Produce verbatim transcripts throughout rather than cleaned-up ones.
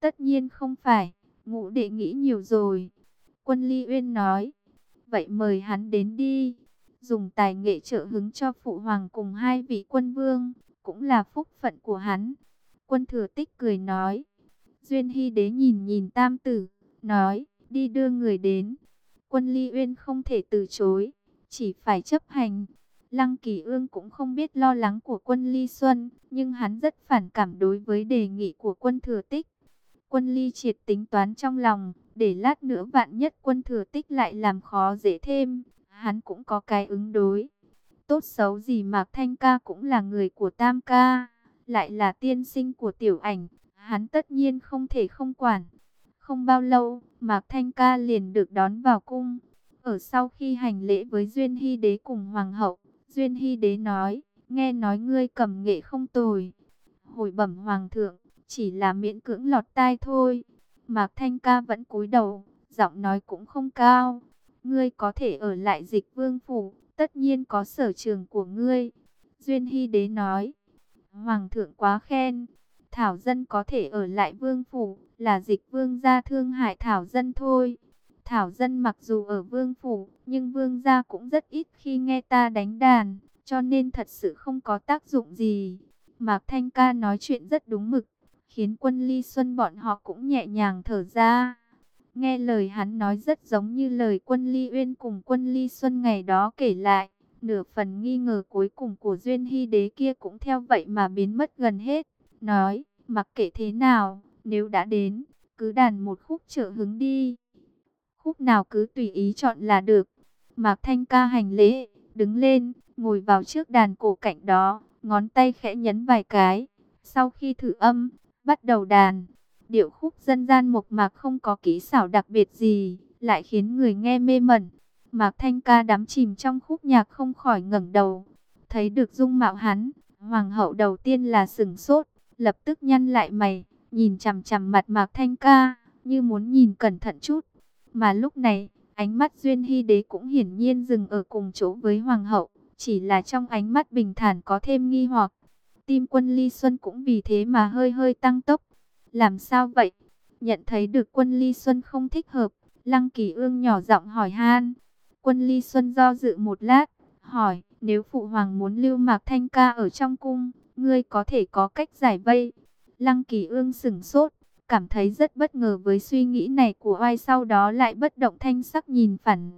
Tất nhiên không phải, Ngũ đệ nghĩ nhiều rồi. Quân Ly Uyên nói, vậy mời hắn đến đi. Dùng tài nghệ trợ hứng cho phụ hoàng cùng hai vị quân vương, cũng là phúc phận của hắn. Quân Thừa Tích cười nói. Duyên Hy Đế nhìn nhìn tam tử, nói, đi đưa người đến. Quân Ly Uyên không thể từ chối, chỉ phải chấp hành. Lăng Kỳ Ương cũng không biết lo lắng của quân Ly Xuân, nhưng hắn rất phản cảm đối với đề nghị của quân Thừa Tích. Quân Ly Triệt tính toán trong lòng, để lát nữa vạn nhất quân Thừa Tích lại làm khó dễ thêm, hắn cũng có cái ứng đối. Tốt xấu gì Mạc Thanh Ca cũng là người của Tam Ca, lại là tiên sinh của Tiểu Ảnh, hắn tất nhiên không thể không quản. Không bao lâu, Mạc Thanh Ca liền được đón vào cung. Ở sau khi hành lễ với Duyên Hy Đế cùng Hoàng hậu, Duyên Hy Đế nói, nghe nói ngươi cầm nghệ không tồi. Hồi bẩm Hoàng thượng, chỉ là miễn cưỡng lọt tai thôi. Mạc Thanh Ca vẫn cúi đầu, giọng nói cũng không cao. Ngươi có thể ở lại Dịch Vương phủ, tất nhiên có sở trường của ngươi. Duyên Hy Đế nói, Hoàng thượng quá khen. Thảo dân có thể ở lại vương phủ, là Dịch Vương gia thương hại Thảo dân thôi. Thảo dân mặc dù ở vương phủ, nhưng vương gia cũng rất ít khi nghe ta đánh đàn, cho nên thật sự không có tác dụng gì. Mạc Thanh Ca nói chuyện rất đúng mực, khiến quân Ly Xuân bọn họ cũng nhẹ nhàng thở ra. Nghe lời hắn nói rất giống như lời quân Ly Uyên cùng quân Ly Xuân ngày đó kể lại. Nửa phần nghi ngờ cuối cùng của Duyên Hy Đế kia cũng theo vậy mà biến mất gần hết. Nói, mặc kệ thế nào, nếu đã đến, cứ đàn một khúc trợ hứng đi. Khúc nào cứ tùy ý chọn là được. Mạc Thanh Ca hành lễ, đứng lên, ngồi vào trước đàn cổ cạnh đó, ngón tay khẽ nhấn vài cái. Sau khi thử âm, bắt đầu đàn. Điệu khúc dân gian mộc mạc không có kỹ xảo đặc biệt gì, lại khiến người nghe mê mẩn. Mạc Thanh Ca đắm chìm trong khúc nhạc không khỏi ngẩng đầu. Thấy được dung mạo hắn, Hoàng hậu đầu tiên là sửng sốt, lập tức nhăn lại mày, nhìn chằm chằm mặt Mạc Thanh Ca, như muốn nhìn cẩn thận chút. Mà lúc này, ánh mắt Duyên Hy Đế cũng hiển nhiên dừng ở cùng chỗ với Hoàng hậu, chỉ là trong ánh mắt bình thản có thêm nghi hoặc. Tim quân Ly Xuân cũng vì thế mà hơi hơi tăng tốc. Làm sao vậy? Nhận thấy được quân Ly Xuân không thích hợp, Lăng Kỳ Ương nhỏ giọng hỏi han. Quân Ly Xuân do dự một lát, hỏi, nếu phụ hoàng muốn lưu Mạc Thanh Ca ở trong cung, ngươi có thể có cách giải vây. Lăng Kỳ Ương sửng sốt, cảm thấy rất bất ngờ với suy nghĩ này của oai, sau đó lại bất động thanh sắc nhìn phản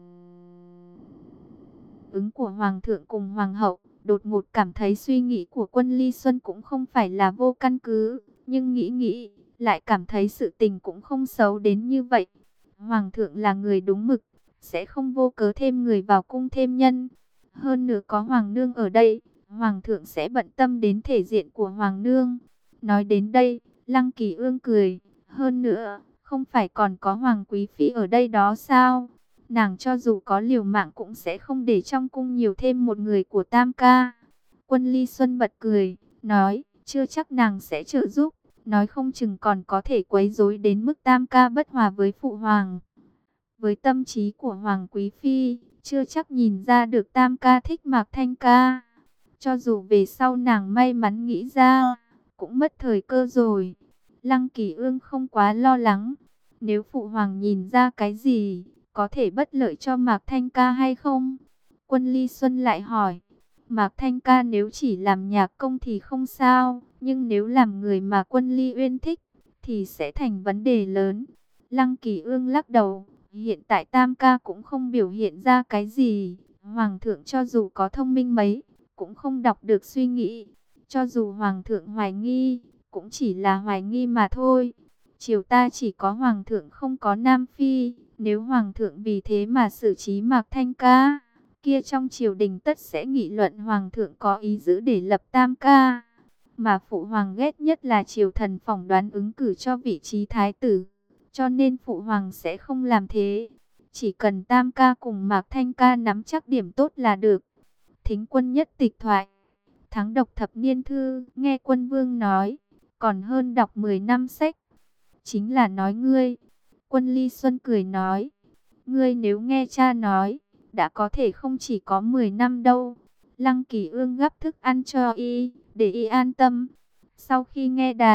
ứng của Hoàng thượng cùng Hoàng hậu, đột ngột cảm thấy suy nghĩ của quân Ly Xuân cũng không phải là vô căn cứ, nhưng nghĩ nghĩ, lại cảm thấy sự tình cũng không xấu đến như vậy. Hoàng thượng là người đúng mực, sẽ không vô cớ thêm người vào cung thêm nhân. Hơn nữa có Hoàng nương ở đây, Hoàng thượng sẽ bận tâm đến thể diện của Hoàng nương. Nói đến đây, Lăng Kỳ Ương cười, hơn nữa, không phải còn có Hoàng quý phi ở đây đó sao? Nàng cho dù có liều mạng cũng sẽ không để trong cung nhiều thêm một người của Tam Ca. Quân Ly Xuân bật cười, nói, chưa chắc nàng sẽ trợ giúp, nói không chừng còn có thể quấy rối đến mức Tam Ca bất hòa với phụ hoàng. Với tâm trí của Hoàng quý phi, chưa chắc nhìn ra được Tam Ca thích Mạc Thanh Ca. Cho dù về sau nàng may mắn nghĩ ra, cũng mất thời cơ rồi. Lăng Kỳ Ương không quá lo lắng. Nếu phụ hoàng nhìn ra cái gì, có thể bất lợi cho Mạc Thanh Ca hay không? Quân Ly Xuân lại hỏi. Mạc Thanh Ca nếu chỉ làm nhạc công thì không sao, nhưng nếu làm người mà quân Ly Uyên thích, thì sẽ thành vấn đề lớn. Lăng Kỳ Ương lắc đầu. Hiện tại Tam Ca cũng không biểu hiện ra cái gì. Hoàng thượng cho dù có thông minh mấy, cũng không đọc được suy nghĩ. Cho dù Hoàng thượng hoài nghi, cũng chỉ là hoài nghi mà thôi. Triều ta chỉ có Hoàng thượng không có Nam Phi. Nếu Hoàng thượng vì thế mà xử trí Mạc Thanh Ca, kia trong triều đình tất sẽ nghị luận Hoàng thượng có ý giữ để lập Tam Ca. Mà Phụ Hoàng ghét nhất là triều thần phỏng đoán ứng cử cho vị trí thái tử. Cho nên Phụ Hoàng sẽ không làm thế. Chỉ cần Tam Ca cùng Mạc Thanh Ca nắm chắc điểm tốt là được. Thính quân nhất tịch thoại. Thắng độc thập niên thư, nghe quân vương nói, còn hơn đọc mười năm sách. Chính là nói ngươi. Quân Ly Xuân cười nói, ngươi nếu nghe cha nói, đã có thể không chỉ có mười năm đâu. Lăng Kỳ Ương gắp thức ăn cho y, để y an tâm. Sau khi nghe đàn,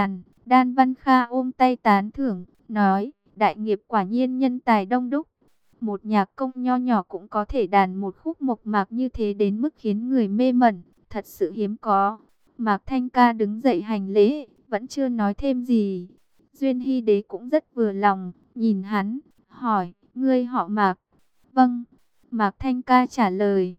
Đan Văn Kha ôm tay tán thưởng, nói, đại nghiệp quả nhiên nhân tài đông đúc. Một nhạc công nho nhỏ cũng có thể đàn một khúc mộc mạc như thế đến mức khiến người mê mẩn, thật sự hiếm có. Mạc Thanh Ca đứng dậy hành lễ, vẫn chưa nói thêm gì. Duyên Hy Đế cũng rất vừa lòng, nhìn hắn, hỏi, ngươi họ Mạc? Vâng, Mạc Thanh Ca trả lời,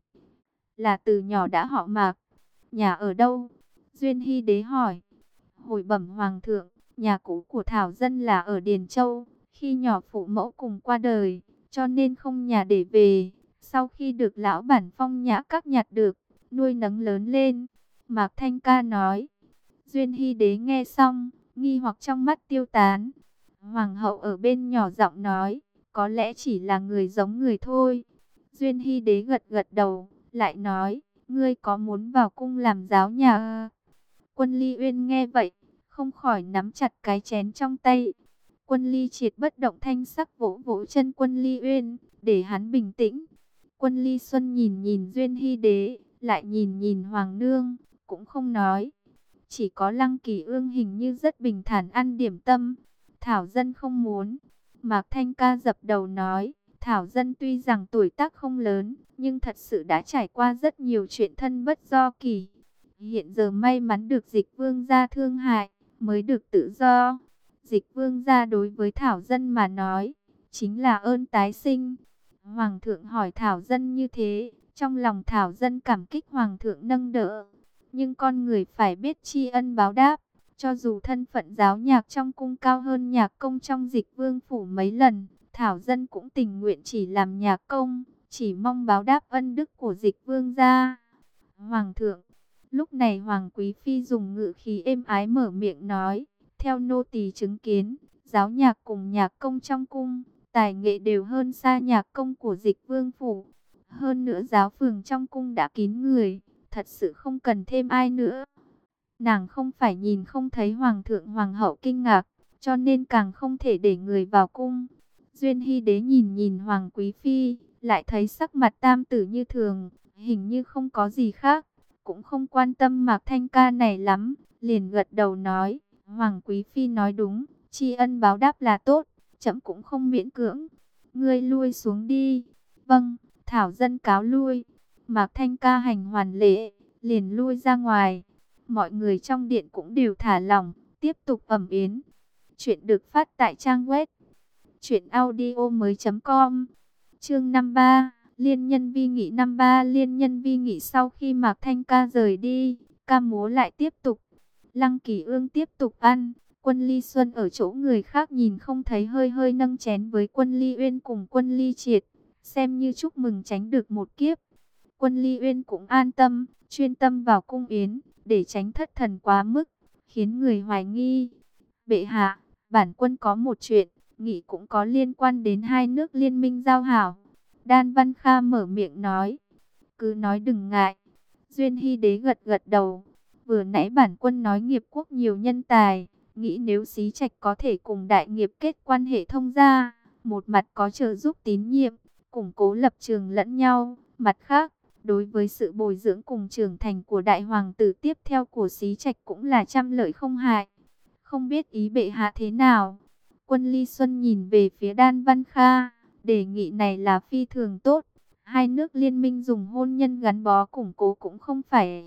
là từ nhỏ đã họ Mạc. Nhà ở đâu? Duyên Hy Đế hỏi. Hồi bẩm Hoàng thượng, nhà cũ của Thảo Dân là ở Điền Châu, khi nhỏ phụ mẫu cùng qua đời, cho nên không nhà để về. Sau khi được lão bản Phong Nhã Các nhặt được, nuôi nấng lớn lên. Mạc Thanh Ca nói. Duyên Hy Đế nghe xong, nghi hoặc trong mắt tiêu tán. Hoàng hậu ở bên nhỏ giọng nói, có lẽ chỉ là người giống người thôi. Duyên Hy Đế gật gật đầu, lại nói, ngươi có muốn vào cung làm giáo nhà? Quân Ly Uyên nghe vậy, không khỏi nắm chặt cái chén trong tay. Quân Ly Triệt bất động thanh sắc vỗ vỗ chân Quân Ly Uyên, để hắn bình tĩnh. Quân Ly Xuân nhìn nhìn Duyên Hy Đế, lại nhìn nhìn Hoàng nương, cũng không nói. Chỉ có Lăng Kỳ Ương hình như rất bình thản ăn điểm tâm. Thảo Dân không muốn. Mạc Thanh Ca dập đầu nói, Thảo Dân tuy rằng tuổi tác không lớn, nhưng thật sự đã trải qua rất nhiều chuyện thân bất do kỳ. Hiện giờ may mắn được Dịch Vương gia thương hại, mới được tự do. Dịch Vương gia đối với Thảo Dân mà nói, chính là ơn tái sinh. Hoàng thượng hỏi Thảo Dân như thế, trong lòng Thảo Dân cảm kích Hoàng thượng nâng đỡ. Nhưng con người phải biết tri ân báo đáp, cho dù thân phận giáo nhạc trong cung cao hơn nhạc công trong Dịch Vương phủ mấy lần, Thảo Dân cũng tình nguyện chỉ làm nhạc công, chỉ mong báo đáp ân đức của Dịch Vương gia. Hoàng thượng, lúc này Hoàng Quý Phi dùng ngữ khí êm ái mở miệng nói, theo nô tỳ chứng kiến, giáo nhạc cùng nhạc công trong cung, tài nghệ đều hơn xa nhạc công của Dịch Vương phủ. Hơn nữa giáo phường trong cung đã kín người, thật sự không cần thêm ai nữa. Nàng không phải nhìn không thấy Hoàng thượng Hoàng hậu kinh ngạc, cho nên càng không thể để người vào cung. Duyên Hy Đế nhìn nhìn Hoàng Quý Phi, lại thấy sắc mặt tam tử như thường, hình như không có gì khác, cũng không quan tâm Mạc Thanh Ca này lắm, liền gật đầu nói, Hoàng Quý Phi nói đúng, tri ân báo đáp là tốt, trẫm cũng không miễn cưỡng. Ngươi lui xuống đi. Vâng, Thảo Dân cáo lui. Mạc Thanh Ca hành hoàn lễ, liền lui ra ngoài. Mọi người trong điện cũng đều thả lỏng, tiếp tục ẩm yến. Chuyện được phát tại trang web truyện audio mới chấm com. Chương năm ba, Liên Nhân Vi Nghị. Năm ba Liên Nhân Vi Nghị. Sau khi Mạc Thanh Ca rời đi, ca múa lại tiếp tục. Lăng Kỳ Ương tiếp tục ăn. Quân Ly Xuân ở chỗ người khác nhìn không thấy hơi hơi nâng chén với Quân Ly Uyên cùng Quân Ly Triệt, xem như chúc mừng tránh được một kiếp. Quân Ly Uyên cũng an tâm, chuyên tâm vào cung yến, để tránh thất thần quá mức, khiến người hoài nghi. Bệ hạ, bản quân có một chuyện, nghĩ cũng có liên quan đến hai nước liên minh giao hảo. Đan Văn Kha mở miệng nói. Cứ nói đừng ngại. Duyên Hy Đế gật gật đầu. Vừa nãy bản quân nói nghiệp quốc nhiều nhân tài, nghĩ nếu Xí Trạch có thể cùng đại nghiệp kết quan hệ thông gia, một mặt có trợ giúp tín nhiệm, củng cố lập trường lẫn nhau, mặt khác, đối với sự bồi dưỡng cùng trưởng thành của đại hoàng tử tiếp theo của Xí Trạch cũng là trăm lợi không hại. Không biết ý bệ hạ thế nào? Quân Ly Xuân nhìn về phía Đan Văn Kha, đề nghị này là phi thường tốt. Hai nước liên minh dùng hôn nhân gắn bó củng cố cũng không phải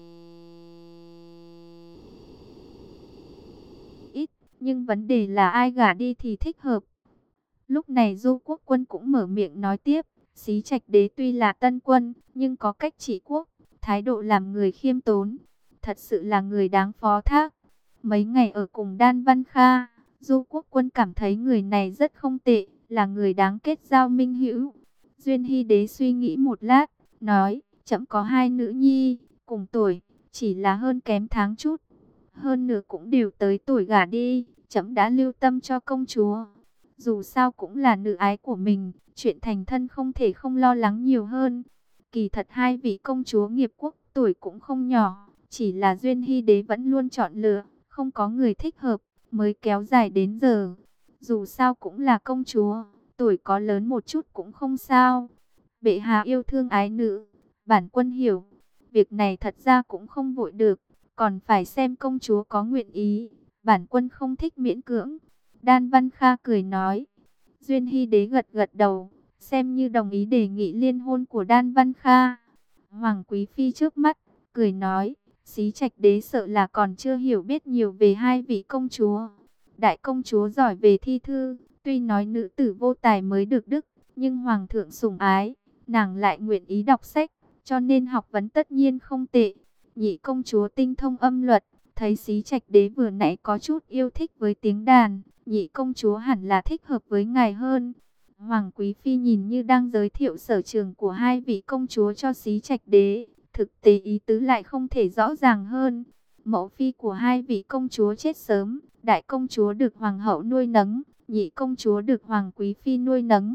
ít, nhưng vấn đề là ai gả đi thì thích hợp. Lúc này Du Quốc Quân cũng mở miệng nói tiếp, Xí Trạch đế tuy là tân quân, nhưng có cách trị quốc, thái độ làm người khiêm tốn, thật sự là người đáng phó thác. Mấy ngày ở cùng Đan Văn Kha, Du Quốc Quân cảm thấy người này rất không tệ, là người đáng kết giao minh hữu. Duyên Hy Đế suy nghĩ một lát, nói, trẫm có hai nữ nhi, cùng tuổi, chỉ là hơn kém tháng chút. Hơn nữa cũng đều tới tuổi gả đi, trẫm đã lưu tâm cho công chúa. Dù sao cũng là nữ ái của mình, chuyện thành thân không thể không lo lắng nhiều hơn. Kỳ thật hai vị công chúa nghiệp quốc tuổi cũng không nhỏ, chỉ là Duyên Hy Đế vẫn luôn chọn lựa, không có người thích hợp, mới kéo dài đến giờ. Dù sao cũng là công chúa, tuổi có lớn một chút cũng không sao. Bệ hạ yêu thương ái nữ, bản quân hiểu. Việc này thật ra cũng không vội được, còn phải xem công chúa có nguyện ý. bản quân không thích miễn cưỡng. Đan Văn Kha cười nói. Duyên Hy Đế gật gật đầu, xem như đồng ý đề nghị liên hôn của Đan Văn Kha. Hoàng Quý Phi trước mắt, cười nói, Xí Trạch Đế sợ là còn chưa hiểu biết nhiều về hai vị công chúa. Đại công chúa giỏi về thi thư, tuy nói nữ tử vô tài mới được đức, nhưng Hoàng thượng sủng ái, nàng lại nguyện ý đọc sách, cho nên học vấn tất nhiên không tệ. Nhị công chúa tinh thông âm luật, thấy Xí Trạch Đế vừa nãy có chút yêu thích với tiếng đàn, nhị công chúa hẳn là thích hợp với ngài hơn. Hoàng Quý Phi nhìn như đang giới thiệu sở trường của hai vị công chúa cho Xí Trạch Đế, thực tế ý tứ lại không thể rõ ràng hơn. Mẫu phi của hai vị công chúa chết sớm, đại công chúa được hoàng hậu nuôi nấng, nhị công chúa được Hoàng Quý Phi nuôi nấng.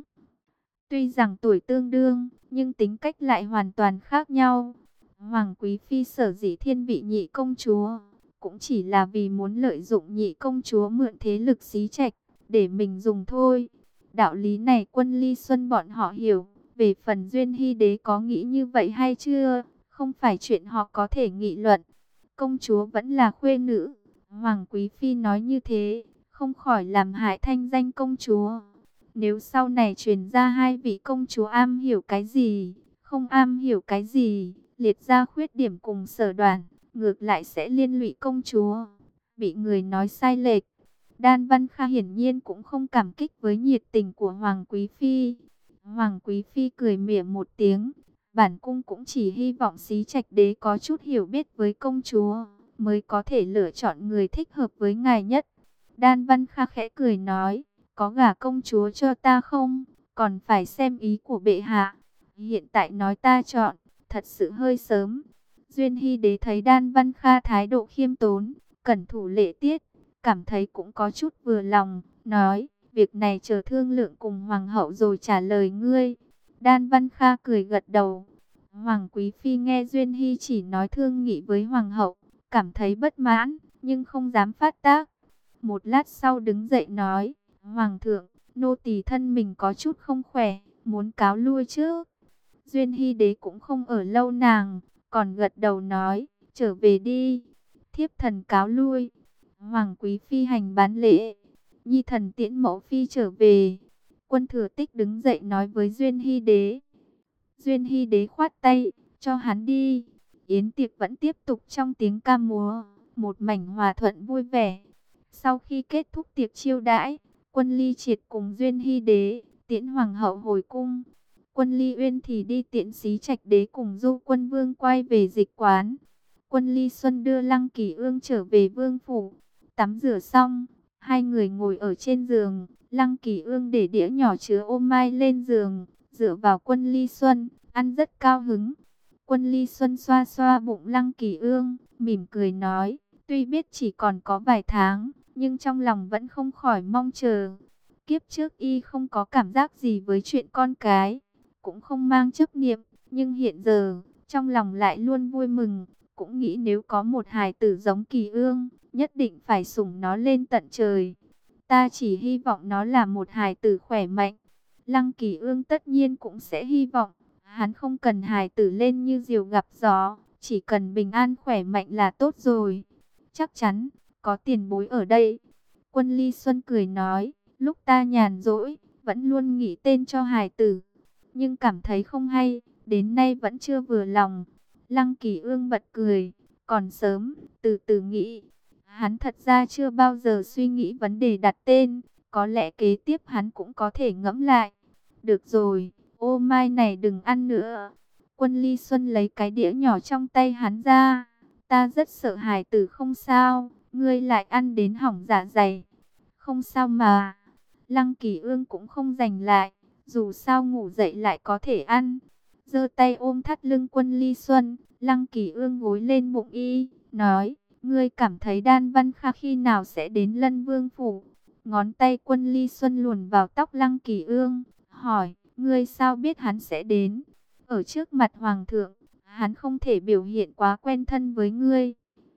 Tuy rằng tuổi tương đương, nhưng tính cách lại hoàn toàn khác nhau. Hoàng Quý Phi sở dĩ thiên vị nhị công chúa, cũng chỉ là vì muốn lợi dụng nhị công chúa mượn thế lực Xí Trạch, để mình dùng thôi. Đạo lý này Quân Ly Xuân bọn họ hiểu, về phần Duyên Hy Đế có nghĩ như vậy hay chưa, không phải chuyện họ có thể nghị luận. Công chúa vẫn là khuê nữ, Hoàng Quý Phi nói như thế, không khỏi làm hại thanh danh công chúa. Nếu sau này truyền ra hai vị công chúa am hiểu cái gì, không am hiểu cái gì, liệt ra khuyết điểm cùng sở đoàn, ngược lại sẽ liên lụy công chúa, bị người nói sai lệch. Đan Văn Kha hiển nhiên cũng không cảm kích với nhiệt tình của Hoàng Quý Phi. Hoàng Quý Phi cười mỉa một tiếng, bản cung cũng chỉ hy vọng Xí Trạch Đế có chút hiểu biết với công chúa, mới có thể lựa chọn người thích hợp với ngài nhất. Đan Văn Kha khẽ cười nói, có gả công chúa cho ta không, còn phải xem ý của bệ hạ. Hiện tại nói ta chọn, thật sự hơi sớm. Duyên Hy Đế thấy Đan Văn Kha thái độ khiêm tốn, cẩn thủ lễ tiết, cảm thấy cũng có chút vừa lòng, nói, việc này chờ thương lượng cùng Hoàng hậu rồi trả lời ngươi. Đan Văn Kha cười gật đầu. Hoàng Quý Phi nghe Duyên Hy chỉ nói thương nghị với Hoàng hậu, cảm thấy bất mãn, nhưng không dám phát tác. Một lát sau đứng dậy nói, Hoàng thượng, nô tỳ thân mình có chút không khỏe, muốn cáo lui trước. Duyên Hy Đế cũng không ở lâu nàng, còn gật đầu nói, trở về đi, thiếp thần cáo lui. Hoàng Quý Phi hành bán lễ, nhi thần tiễn mẫu phi trở về. Quân Thừa Tích đứng dậy nói với Duyên Hy Đế. Duyên Hy Đế khoát tay, cho hắn đi. Yến tiệc vẫn tiếp tục trong tiếng ca múa, một mảnh hòa thuận vui vẻ. Sau khi kết thúc tiệc chiêu đãi, Quân Ly Triệt cùng Duyên Hy Đế tiễn Hoàng hậu hồi cung. Quân Ly Uyên thì đi tiễn Xí Trạch Đế cùng Du Quân Vương quay về dịch quán. Quân Ly Xuân đưa Lăng Kỳ Ương trở về vương phủ. Tắm rửa xong, hai người ngồi ở trên giường. Lăng Kỳ Ương để đĩa nhỏ chứa ô mai lên giường, dựa vào Quân Ly Xuân, ăn rất cao hứng. Quân Ly Xuân xoa xoa bụng Lăng Kỳ Ương, mỉm cười nói, tuy biết chỉ còn có vài tháng, nhưng trong lòng vẫn không khỏi mong chờ. Kiếp trước y không có cảm giác gì với chuyện con cái, cũng không mang chấp niệm, nhưng hiện giờ, trong lòng lại luôn vui mừng, cũng nghĩ nếu có một hài tử giống Kỳ Ương, nhất định phải sủng nó lên tận trời. Ta chỉ hy vọng nó là một hài tử khỏe mạnh. Lăng Kỳ Ương tất nhiên cũng sẽ hy vọng, hắn không cần hài tử lên như diều gặp gió, chỉ cần bình an khỏe mạnh là tốt rồi. Chắc chắn, có tiền bối ở đây. Quân Ly Xuân cười nói, lúc ta nhàn rỗi, vẫn luôn nghĩ tên cho hài tử, nhưng cảm thấy không hay, đến nay vẫn chưa vừa lòng. Lăng Kỳ Ương bật cười, còn sớm, từ từ nghĩ. Hắn thật ra chưa bao giờ suy nghĩ vấn đề đặt tên, có lẽ kế tiếp hắn cũng có thể ngẫm lại. Được rồi, ô mai này đừng ăn nữa. Quân Ly Xuân lấy cái đĩa nhỏ trong tay hắn ra. Ta rất sợ hài tử không sao, ngươi lại ăn đến hỏng dạ dày. Không sao mà. Lăng Kỳ Ương cũng không giành lại, dù sao ngủ dậy lại có thể ăn. Giơ tay ôm thắt lưng Quân Ly Xuân, Lăng Kỳ Ương gối lên bụng y, nói, ngươi cảm thấy Đan Văn Kha khi nào sẽ đến Lân Vương phủ? Ngón tay Quân Ly Xuân luồn vào tóc Lăng Kỳ Ương, hỏi, ngươi sao biết hắn sẽ đến? Ở trước mặt Hoàng thượng, hắn không thể biểu hiện quá quen thân với ngươi.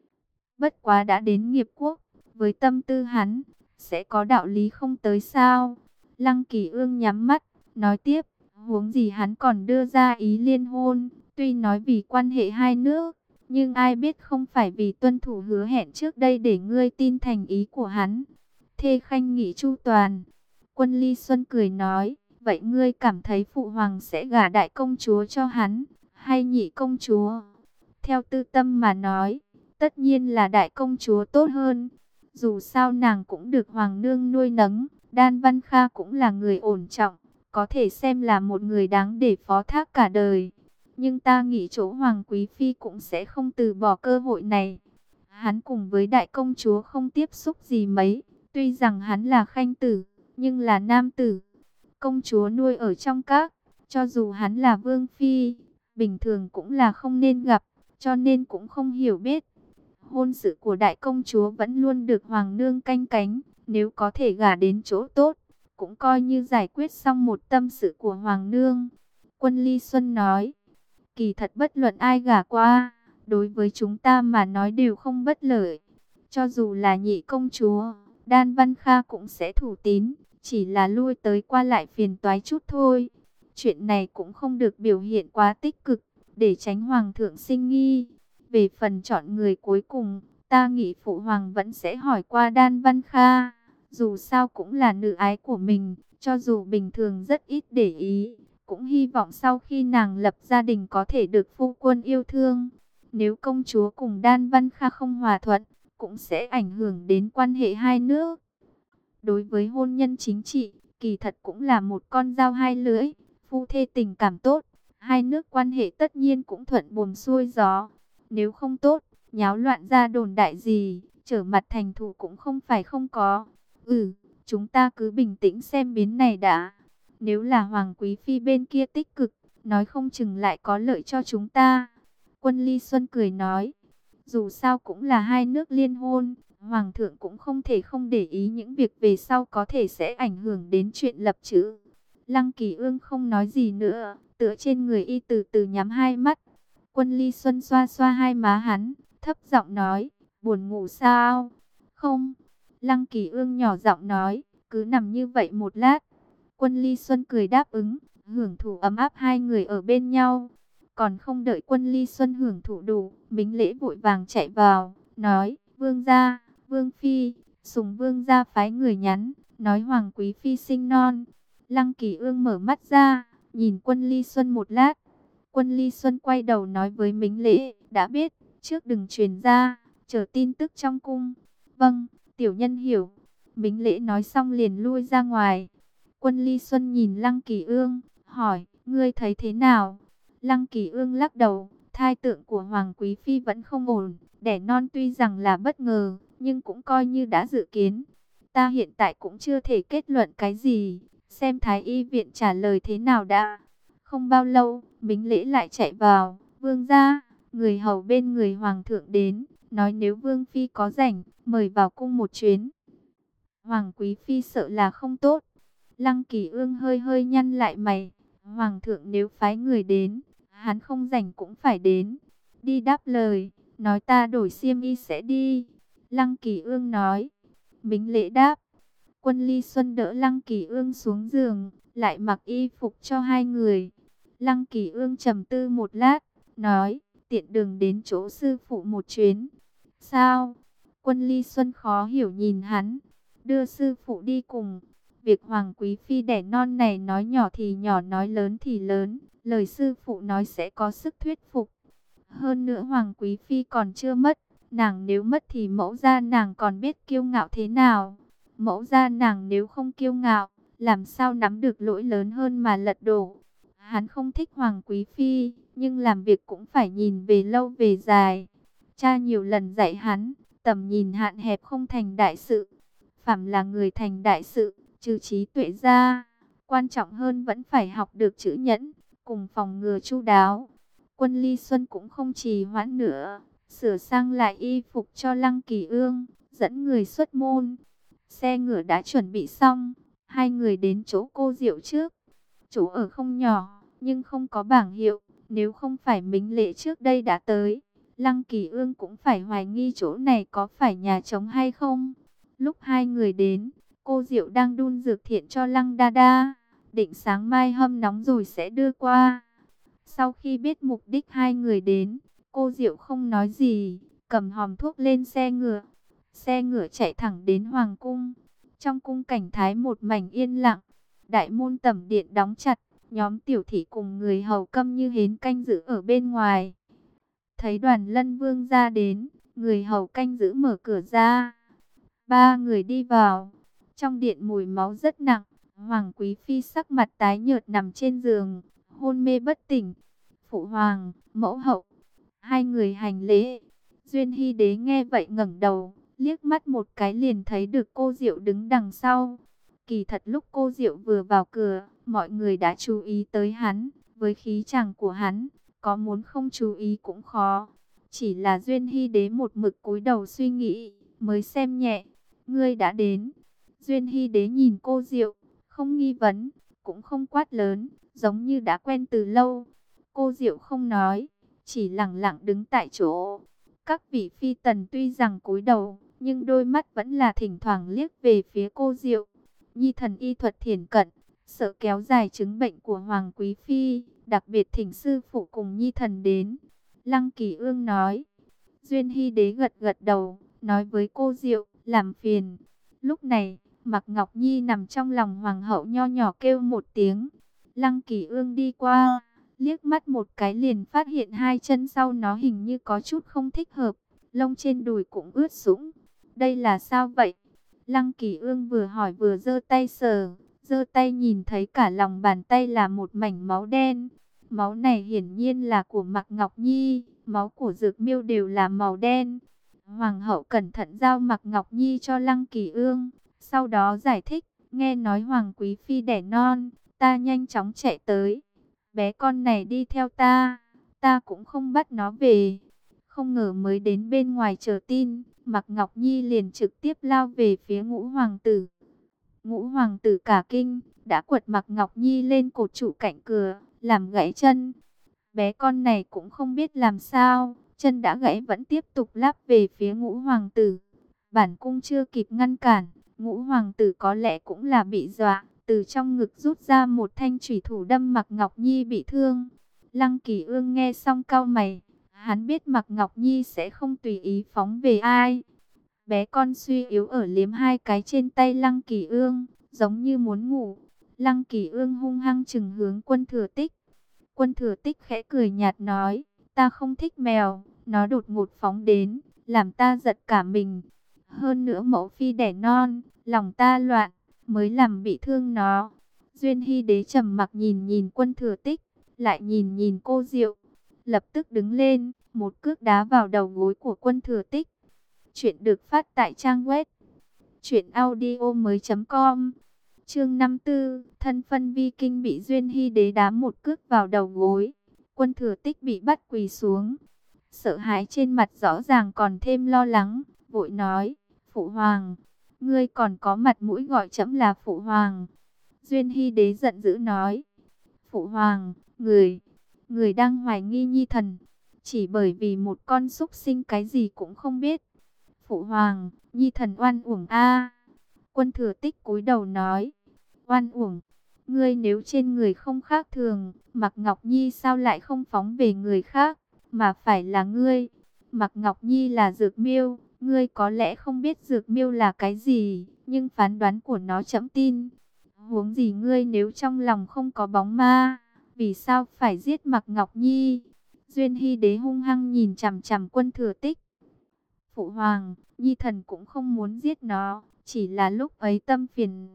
Bất quá đã đến nghiệp quốc, với tâm tư hắn, sẽ có đạo lý không tới sao? Lăng Kỳ Ương nhắm mắt, nói tiếp, huống gì hắn còn đưa ra ý liên hôn, tuy nói vì quan hệ hai nước, Nhưng ai biết không phải vì tuân thủ hứa hẹn trước đây để ngươi tin thành ý của hắn. Thê Khanh nghĩ chu toàn. Quân Ly Xuân cười nói, vậy ngươi cảm thấy phụ hoàng sẽ gả đại công chúa cho hắn, hay nhị công chúa? Theo tư tâm mà nói, tất nhiên là đại công chúa tốt hơn. Dù sao nàng cũng được hoàng nương nuôi nấng, Đan Văn Kha cũng là người ổn trọng, có thể xem là một người đáng để phó thác cả đời. Nhưng ta nghĩ chỗ Hoàng Quý Phi cũng sẽ không từ bỏ cơ hội này. Hắn cùng với đại công chúa không tiếp xúc gì mấy, tuy rằng hắn là khanh tử, nhưng là nam tử. Công chúa nuôi ở trong các, cho dù hắn là vương phi, bình thường cũng là không nên gặp, cho nên cũng không hiểu biết. Hôn sự của đại công chúa vẫn luôn được hoàng nương canh cánh, nếu có thể gả đến chỗ tốt, cũng coi như giải quyết xong một tâm sự của hoàng nương. Quân Ly Xuân nói, kỳ thật bất luận ai gả qua, đối với chúng ta mà nói đều không bất lợi. Cho dù là nhị công chúa, Đan Văn Kha cũng sẽ thủ tín, chỉ là lui tới qua lại phiền toái chút thôi. Chuyện này cũng không được biểu hiện quá tích cực, để tránh hoàng thượng sinh nghi. Về phần chọn người cuối cùng, ta nghĩ phụ hoàng vẫn sẽ hỏi qua Đan Văn Kha. Dù sao cũng là nữ ái của mình, cho dù bình thường rất ít để ý, cũng hy vọng sau khi nàng lập gia đình có thể được phu quân yêu thương. Nếu công chúa cùng Đan Văn Kha không hòa thuận, cũng sẽ ảnh hưởng đến quan hệ hai nước. Đối với hôn nhân chính trị, kỳ thật cũng là một con dao hai lưỡi. Phu thê tình cảm tốt, hai nước quan hệ tất nhiên cũng thuận buồm xuôi gió. Nếu không tốt, nháo loạn ra đồn đại gì, trở mặt thành thù cũng không phải không có. Ừ, chúng ta cứ bình tĩnh xem biến này đã. Nếu là Hoàng Quý Phi bên kia tích cực, nói không chừng lại có lợi cho chúng ta. Quân Ly Xuân cười nói, dù sao cũng là hai nước liên hôn, Hoàng thượng cũng không thể không để ý những việc về sau có thể sẽ ảnh hưởng đến chuyện lập chữ. Lăng Kỳ Ương không nói gì nữa, tựa trên người y từ từ nhắm hai mắt. Quân Ly Xuân xoa xoa hai má hắn, thấp giọng nói, buồn ngủ sao? Không. Lăng Kỳ Ương nhỏ giọng nói, cứ nằm như vậy một lát. Quân Ly Xuân cười đáp ứng, hưởng thụ ấm áp hai người ở bên nhau. Còn không đợi Quân Ly Xuân hưởng thụ đủ, Mính Lễ vội vàng chạy vào, nói, Vương gia, Vương Phi, Sùng Vương gia phái người nhắn, nói Hoàng Quý Phi sinh non. Lăng Kỳ Ương mở mắt ra, nhìn Quân Ly Xuân một lát. Quân Ly Xuân quay đầu nói với Mính Lễ, đã biết, trước đừng truyền ra, chờ tin tức trong cung. Vâng, tiểu nhân hiểu. Mính Lễ nói xong liền lui ra ngoài. Quân Ly Xuân nhìn Lăng Kỳ Ương, hỏi, ngươi thấy thế nào? Lăng Kỳ Ương lắc đầu, thai tượng của Hoàng Quý Phi vẫn không ổn, đẻ non tuy rằng là bất ngờ, nhưng cũng coi như đã dự kiến. Ta hiện tại cũng chưa thể kết luận cái gì, xem Thái Y viện trả lời thế nào đã. Không bao lâu, Mính Lễ lại chạy vào, Vương gia, người hầu bên người Hoàng thượng đến, nói nếu Vương Phi có rảnh, mời vào cung một chuyến. Hoàng Quý Phi sợ là không tốt. Lăng Kỳ Ương hơi hơi nhăn lại mày, Hoàng thượng nếu phái người đến, hắn không rảnh cũng phải đến. Đi đáp lời, nói ta đổi xiêm y sẽ đi. Lăng Kỳ Ương nói. Mính Lễ đáp. Quân Ly Xuân đỡ Lăng Kỳ Ương xuống giường, lại mặc y phục cho hai người. Lăng Kỳ Ương trầm tư một lát, nói, tiện đường đến chỗ sư phụ một chuyến. Sao? Quân Ly Xuân khó hiểu nhìn hắn, đưa sư phụ đi cùng. Việc Hoàng Quý Phi đẻ non này nói nhỏ thì nhỏ, nói lớn thì lớn, lời sư phụ nói sẽ có sức thuyết phục. Hơn nữa Hoàng Quý Phi còn chưa mất, nàng nếu mất thì mẫu gia nàng còn biết kiêu ngạo thế nào. Mẫu gia nàng nếu không kiêu ngạo, làm sao nắm được lỗi lớn hơn mà lật đổ. Hắn không thích Hoàng Quý Phi, nhưng làm việc cũng phải nhìn về lâu về dài. Cha nhiều lần dạy hắn, tầm nhìn hạn hẹp không thành đại sự. Phàm là người thành đại sự, trừ trí tuệ ra, quan trọng hơn vẫn phải học được chữ nhẫn, cùng phòng ngừa chu đáo. Quân Ly Xuân cũng không trì hoãn nữa, sửa sang lại y phục cho Lăng Kỳ Ương, dẫn người xuất môn. Xe ngựa đã chuẩn bị xong, hai người đến chỗ cô Diệu trước. Chỗ ở không nhỏ, nhưng không có bảng hiệu, nếu không phải Mính Lễ trước đây đã tới, Lăng Kỳ Ương cũng phải hoài nghi chỗ này có phải nhà trống hay không. Lúc hai người đến, cô Diệu đang đun dược thiện cho Lăng Đa Đa, định sáng mai hâm nóng rồi sẽ đưa qua. Sau khi biết mục đích hai người đến, Cô Diệu không nói gì, cầm hòm thuốc lên xe ngựa. Xe ngựa chạy thẳng đến hoàng cung. Trong cung cảnh thái một mảnh yên lặng. Đại môn tẩm điện đóng chặt. Nhóm tiểu thị cùng người hầu câm như hến canh giữ ở bên ngoài. Thấy đoàn Lân Vương ra đến, người hầu canh giữ mở cửa ra. Ba người đi vào. Trong điện mùi máu rất nặng. Hoàng Quý Phi sắc mặt tái nhợt nằm trên giường, hôn mê bất tỉnh. Phụ hoàng, mẫu hậu, hai người hành lễ. Duyên Hy Đế nghe vậy ngẩng đầu, liếc mắt một cái liền thấy được cô Diệu đứng đằng sau. Kỳ thật lúc cô Diệu vừa vào cửa, mọi người đã chú ý tới hắn. Với khí chàng của hắn, có muốn không chú ý cũng khó. Chỉ là Duyên Hy Đế một mực cúi đầu suy nghĩ, mới xem nhẹ. Ngươi đã đến. Duyên Hy Đế nhìn cô Diệu, không nghi vấn, cũng không quát lớn, giống như đã quen từ lâu. Cô Diệu không nói, chỉ lặng lặng đứng tại chỗ. Các vị phi tần tuy rằng cúi đầu, nhưng đôi mắt vẫn là thỉnh thoảng liếc về phía cô Diệu. Nhi thần y thuật thiển cận, sợ kéo dài chứng bệnh của Hoàng Quý Phi, đặc biệt thỉnh sư phụ cùng Nhi thần đến. Lăng Kỳ Ương nói. Duyên Hy Đế gật gật đầu, nói với cô Diệu, làm phiền. Lúc này, Mạc Ngọc Nhi nằm trong lòng hoàng hậu nho nhỏ kêu một tiếng. Lăng Kỳ Ương đi qua, liếc mắt một cái liền phát hiện hai chân sau nó hình như có chút không thích hợp, lông trên đùi cũng ướt sũng. Đây là sao vậy? Lăng Kỳ Ương vừa hỏi vừa giơ tay sờ, giơ tay nhìn thấy cả lòng bàn tay là một mảnh máu đen. Máu này hiển nhiên là của Mạc Ngọc Nhi, máu của Dược Miêu đều là màu đen. Hoàng hậu cẩn thận giao Mạc Ngọc Nhi cho Lăng Kỳ Ương, sau đó giải thích, nghe nói Hoàng Quý Phi đẻ non, ta nhanh chóng chạy tới. Bé con này đi theo ta, ta cũng không bắt nó về. Không ngờ mới đến bên ngoài chờ tin, Mạc Ngọc Nhi liền trực tiếp lao về phía Ngũ hoàng tử. Ngũ hoàng tử cả kinh, đã quật Mạc Ngọc Nhi lên cột trụ cạnh cửa, làm gãy chân. Bé con này cũng không biết làm sao, chân đã gãy vẫn tiếp tục lắp về phía Ngũ hoàng tử. Bản cung chưa kịp ngăn cản, Ngũ hoàng tử có lẽ cũng là bị dọa, từ trong ngực rút ra một thanh chủy thủ đâm Mạc Ngọc Nhi bị thương. Lăng Kỳ Ương nghe xong cau mày, hắn biết Mạc Ngọc Nhi sẽ không tùy ý phóng về ai. Bé con suy yếu ở liếm hai cái trên tay Lăng Kỳ Ương, giống như muốn ngủ. Lăng Kỳ Ương hung hăng chừng hướng Quân Thừa Tích. Quân Thừa Tích khẽ cười nhạt nói, ta không thích mèo, nó đột ngột phóng đến, làm ta giật cả mình. Hơn nữa mẫu phi đẻ non, lòng ta loạn, mới làm bị thương nó. Duyên Hy Đế trầm mặc nhìn nhìn Quân Thừa Tích, lại nhìn nhìn cô Diệu, lập tức đứng lên, một cước đá vào đầu gối của Quân Thừa Tích. Chuyện được phát tại trang web truyện audio mới chấm com. Chương năm tư, thân phân vi kinh bị Duyên Hy Đế đá một cước vào đầu gối. Quân Thừa Tích bị bắt quỳ xuống, sợ hãi trên mặt rõ ràng còn thêm lo lắng, vội nói, phụ hoàng, ngươi còn có mặt mũi gọi trẫm là phụ hoàng. Duyên Hy Đế giận dữ nói, phụ hoàng, người, người đang hoài nghi Nhi thần, chỉ bởi vì một con súc sinh cái gì cũng không biết. Phụ hoàng, Nhi thần oan uổng a. Quân Thừa Tích cúi đầu nói, oan uổng, ngươi nếu trên người không khác thường, Mạc Ngọc Nhi sao lại không phóng về người khác, mà phải là ngươi. Mạc Ngọc Nhi là Dược Miêu, ngươi có lẽ không biết Dược Miêu là cái gì, nhưng phán đoán của nó trẫm tin. Huống gì ngươi nếu trong lòng không có bóng ma, vì sao phải giết Mạc Ngọc Nhi? Duyên Hy Đế hung hăng nhìn chằm chằm Quân Thừa Tích. Phụ hoàng, Nhi thần cũng không muốn giết nó, chỉ là lúc ấy tâm phiền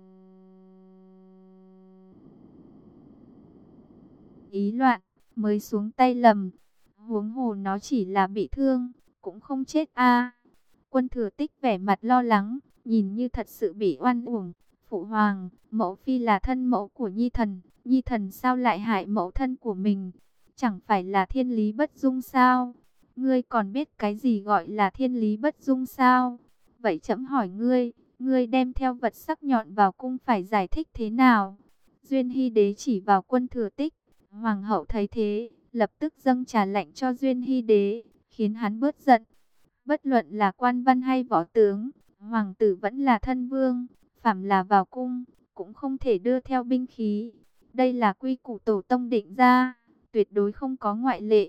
ý loạn, mới xuống tay lầm. Huống hồ nó chỉ là bị thương, cũng không chết a. Quân Thừa Tích vẻ mặt lo lắng, nhìn như thật sự bị oan uổng. Phụ hoàng, mẫu phi là thân mẫu của Nhi thần, Nhi thần sao lại hại mẫu thân của mình? Chẳng phải là thiên lý bất dung sao? Ngươi còn biết cái gì gọi là thiên lý bất dung sao? Vậy trẫm hỏi ngươi, ngươi đem theo vật sắc nhọn vào cung phải giải thích thế nào? Duyên Hy Đế chỉ vào Quân Thừa Tích. Hoàng hậu thấy thế, lập tức dâng trà lạnh cho Duyên Hy Đế, khiến hắn bớt giận. Bất luận là quan văn hay võ tướng, hoàng tử vẫn là thân vương, phàm là vào cung, cũng không thể đưa theo binh khí. Đây là quy củ tổ tông định ra, tuyệt đối không có ngoại lệ.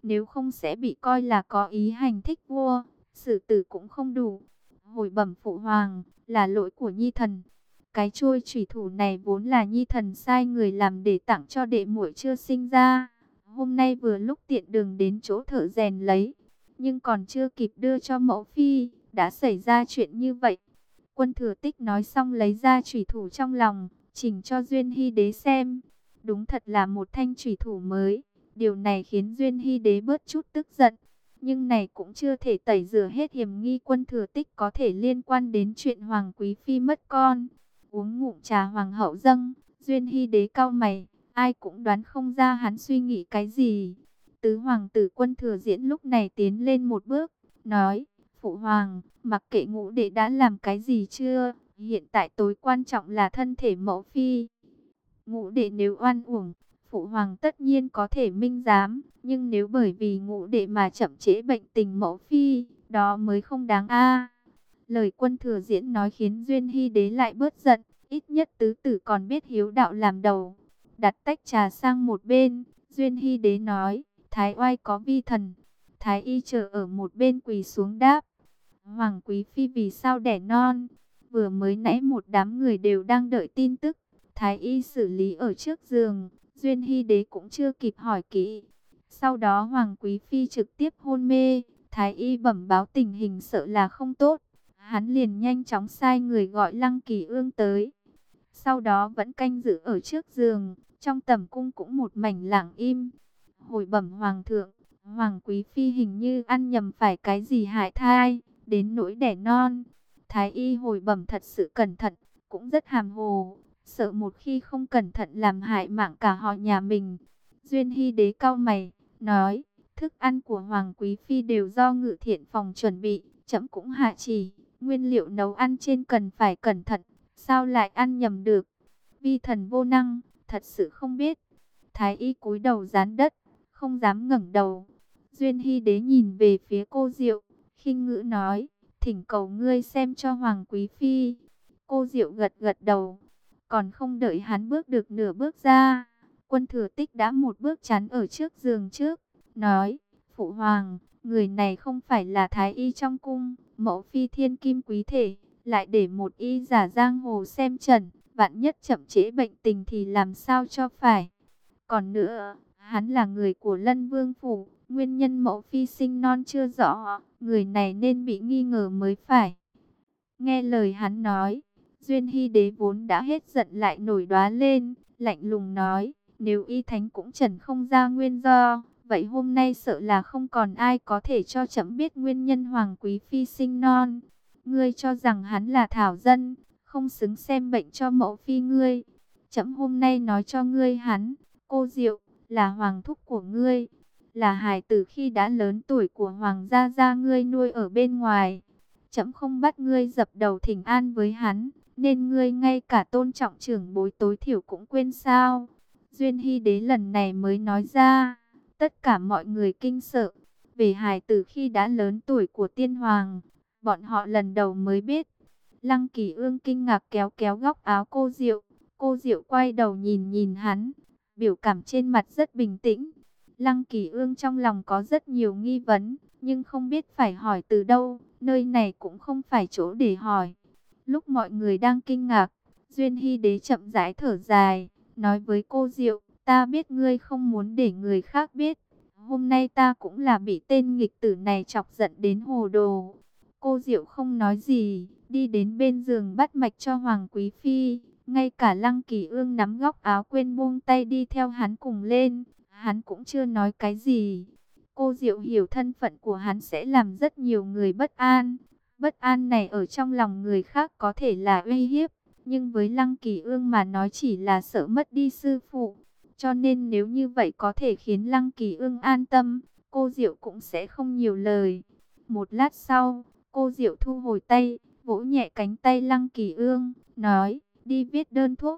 nếu không sẽ bị coi là có ý hành thích vua, xử tử cũng không đủ. Hồi bẩm phụ hoàng, là lỗi của nhi thần. Cái chuôi chủy thủ này vốn là nhi thần sai người làm để tặng cho đệ muội chưa sinh ra. Hôm nay vừa lúc tiện đường đến chỗ thợ rèn lấy, nhưng còn chưa kịp đưa cho mẫu phi, đã xảy ra chuyện như vậy. Quân Thừa Tích nói xong lấy ra chủy thủ trong lòng, chỉnh cho Duyên Hy Đế xem. Đúng thật là một thanh chủy thủ mới. Điều này khiến Duyên Hy Đế bớt chút tức giận. Nhưng này cũng chưa thể tẩy rửa hết hiểm nghi Quân Thừa Tích có thể liên quan đến chuyện Hoàng Quý Phi mất con. Uống ngụm trà hoàng hậu dâng, Duyên Hy Đế cau mày, ai cũng đoán không ra hắn suy nghĩ cái gì. Tứ hoàng tử Quân Thừa Diễn lúc này tiến lên một bước, nói: Phụ hoàng, mặc kệ ngũ đệ đã làm cái gì chưa, hiện tại tối quan trọng là thân thể mẫu phi. Ngũ đệ nếu oan uổng, phụ hoàng tất nhiên có thể minh giám, nhưng nếu bởi vì ngũ đệ mà chậm trễ bệnh tình mẫu phi, đó mới không đáng a. Lời Quân Thừa Diễn nói khiến Duyên Hy Đế lại bớt giận, ít nhất tứ tử còn biết hiếu đạo làm đầu. Đặt tách trà sang một bên, Duyên Hy Đế nói: Thái oai có vi thần. Thái y chờ ở một bên quỳ xuống đáp: Hoàng Quý Phi vì sao đẻ non? Vừa mới nãy một đám người đều đang đợi tin tức. Thái y xử lý ở trước giường, Duyên Hy Đế cũng chưa kịp hỏi kỹ. Sau đó Hoàng Quý Phi trực tiếp hôn mê, Thái y bẩm báo tình hình sợ là không tốt. Hắn liền nhanh chóng sai người gọi Lăng Kỳ Ương tới. Sau đó vẫn canh giữ ở trước giường, trong tầm cung cũng một mảnh lặng im. Hồi bẩm Hoàng thượng, Hoàng Quý Phi hình như ăn nhầm phải cái gì hại thai, đến nỗi đẻ non. Thái y hồi bẩm thật sự cẩn thận, cũng rất hàm hồ, sợ một khi không cẩn thận làm hại mạng cả họ nhà mình. Duyên Hy Đế cau mày, nói: thức ăn của Hoàng Quý Phi đều do Ngự Thiện phòng chuẩn bị, trẫm cũng hạ chỉ, nguyên liệu nấu ăn trên cần phải cẩn thận, sao lại ăn nhầm được? Vi thần vô năng, thật sự không biết. Thái y cúi đầu dán đất, không dám ngẩng đầu. Duyên Hy Đế nhìn về phía Cô Diệu, khinh ngữ nói: thỉnh cầu ngươi xem cho Hoàng Quý Phi. Cô Diệu gật gật đầu. Còn không đợi hắn bước được nửa bước ra, Quân Thừa Tích đã một bước chắn ở trước giường trước, nói: Phụ hoàng, người này không phải là thái y trong cung, mẫu phi thiên kim quý thể, lại để một y giả giang hồ xem trần, vạn nhất chậm trễ bệnh tình thì làm sao cho phải. Còn nữa, hắn là người của Lân Vương phủ, nguyên nhân mẫu phi sinh non chưa rõ, người này nên bị nghi ngờ mới phải. Nghe lời hắn nói, Duyên Hy Đế vốn đã hết giận lại nổi đoá lên, lạnh lùng nói: nếu y thánh cũng trần không ra nguyên do, vậy hôm nay sợ là không còn ai có thể cho trẫm biết nguyên nhân Hoàng Quý Phi sinh non. Ngươi cho rằng hắn là thảo dân, không xứng xem bệnh cho mẫu phi ngươi. Trẫm hôm nay nói cho ngươi hắn, Cô Diệu, là hoàng thúc của ngươi, là hài tử khi đã lớn tuổi của hoàng gia gia ngươi nuôi ở bên ngoài. Trẫm không bắt ngươi dập đầu thỉnh an với hắn, nên ngươi ngay cả tôn trọng trưởng bối tối thiểu cũng quên sao? Duyên Hy Đế lần này mới nói ra, tất cả mọi người kinh sợ. Về hài tử khi đã lớn tuổi của tiên hoàng, bọn họ lần đầu mới biết. Lăng Kỳ Ương kinh ngạc kéo kéo góc áo Cô Diệu. Cô Diệu quay đầu nhìn nhìn hắn, biểu cảm trên mặt rất bình tĩnh. Lăng Kỳ Ương trong lòng có rất nhiều nghi vấn, nhưng không biết phải hỏi từ đâu, nơi này cũng không phải chỗ để hỏi. Lúc mọi người đang kinh ngạc, Duyên Hy Đế chậm rãi thở dài, nói với Cô Diệu: ta biết ngươi không muốn để người khác biết. Hôm nay ta cũng là bị tên nghịch tử này chọc giận đến hồ đồ. Cô Diệu không nói gì, đi đến bên giường bắt mạch cho Hoàng Quý Phi. Ngay cả Lăng Kỳ Ương nắm góc áo quên buông tay đi theo hắn cùng lên. Hắn cũng chưa nói cái gì. Cô Diệu hiểu thân phận của hắn sẽ làm rất nhiều người bất an. Bất an này ở trong lòng người khác có thể là uy hiếp, nhưng với Lăng Kỳ Ương mà nói chỉ là sợ mất đi sư phụ. Cho nên nếu như vậy có thể khiến Lăng Kỳ Ương an tâm, cô Diệu cũng sẽ không nhiều lời. Một lát sau, cô Diệu thu hồi tay, vỗ nhẹ cánh tay Lăng Kỳ Ương, nói: đi viết đơn thuốc.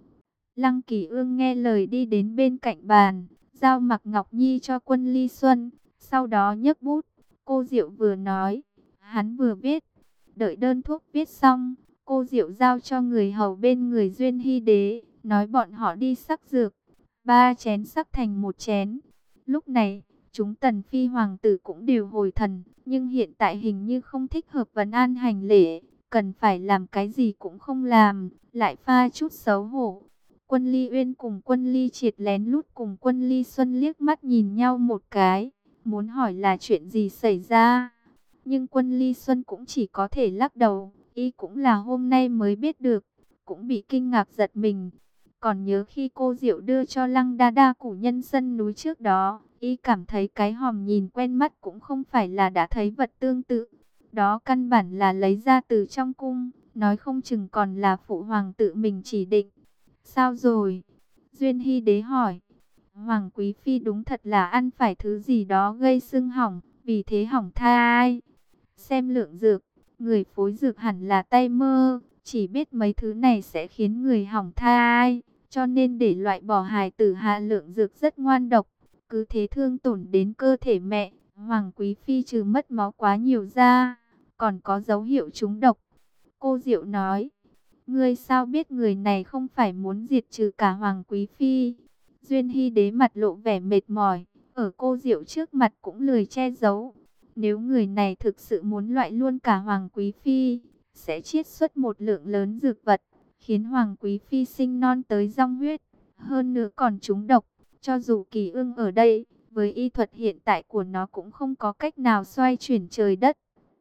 Lăng Kỳ Ương nghe lời đi đến bên cạnh bàn, giao Mạc Ngọc Nhi cho Quân Ly Xuân, sau đó nhấc bút. Cô Diệu vừa nói, hắn vừa viết. Đợi đơn thuốc viết xong, cô Diệu giao cho người hầu bên người Duyên Hy Đế, nói bọn họ đi sắc dược. Ba chén sắc thành một chén. Lúc này, Chúng tần phi hoàng tử cũng đều hồi thần, nhưng hiện tại hình như không thích hợp vấn an hành lễ, cần phải làm cái gì cũng không làm, lại pha chút xấu hổ. Quân Ly Uyên cùng Quân Ly Triệt lén lút cùng Quân Ly Xuân liếc mắt nhìn nhau một cái, muốn hỏi là chuyện gì xảy ra. Nhưng Quân Ly Xuân cũng chỉ có thể lắc đầu, y cũng là hôm nay mới biết được, cũng bị kinh ngạc giật mình. Còn nhớ khi cô Diệu đưa cho Lăng Đa Đa củ nhân sân núi trước đó, y cảm thấy cái hòm nhìn quen mắt cũng không phải là đã thấy vật tương tự. Đó căn bản là lấy ra từ trong cung, nói không chừng còn là phụ hoàng tự mình chỉ định. Sao rồi? Duyên Hy Đế hỏi. Hoàng Quý Phi đúng thật là ăn phải thứ gì đó gây sưng hỏng, vì thế hỏng thai. Xem lượng dược, người phối dược hẳn là tay mơ, chỉ biết mấy thứ này sẽ khiến người hỏng thai, cho nên để loại bỏ hài tử hạ lượng dược rất ngoan độc, cứ thế thương tổn đến cơ thể mẹ. Hoàng Quý Phi trừ mất máu quá nhiều ra, còn có dấu hiệu trúng độc. Cô Diệu nói, ngươi sao biết người này không phải muốn diệt trừ cả Hoàng Quý Phi? Duyên Hy Đế mặt lộ vẻ mệt mỏi, ở cô Diệu trước mặt cũng lười che giấu. Nếu người này thực sự muốn loại luôn cả Hoàng Quý Phi, sẽ chiết xuất một lượng lớn dược vật, khiến Hoàng Quý Phi sinh non tới rong huyết, hơn nữa còn trúng độc. Cho dù Kỳ Ương ở đây, với y thuật hiện tại của nó cũng không có cách nào xoay chuyển trời đất.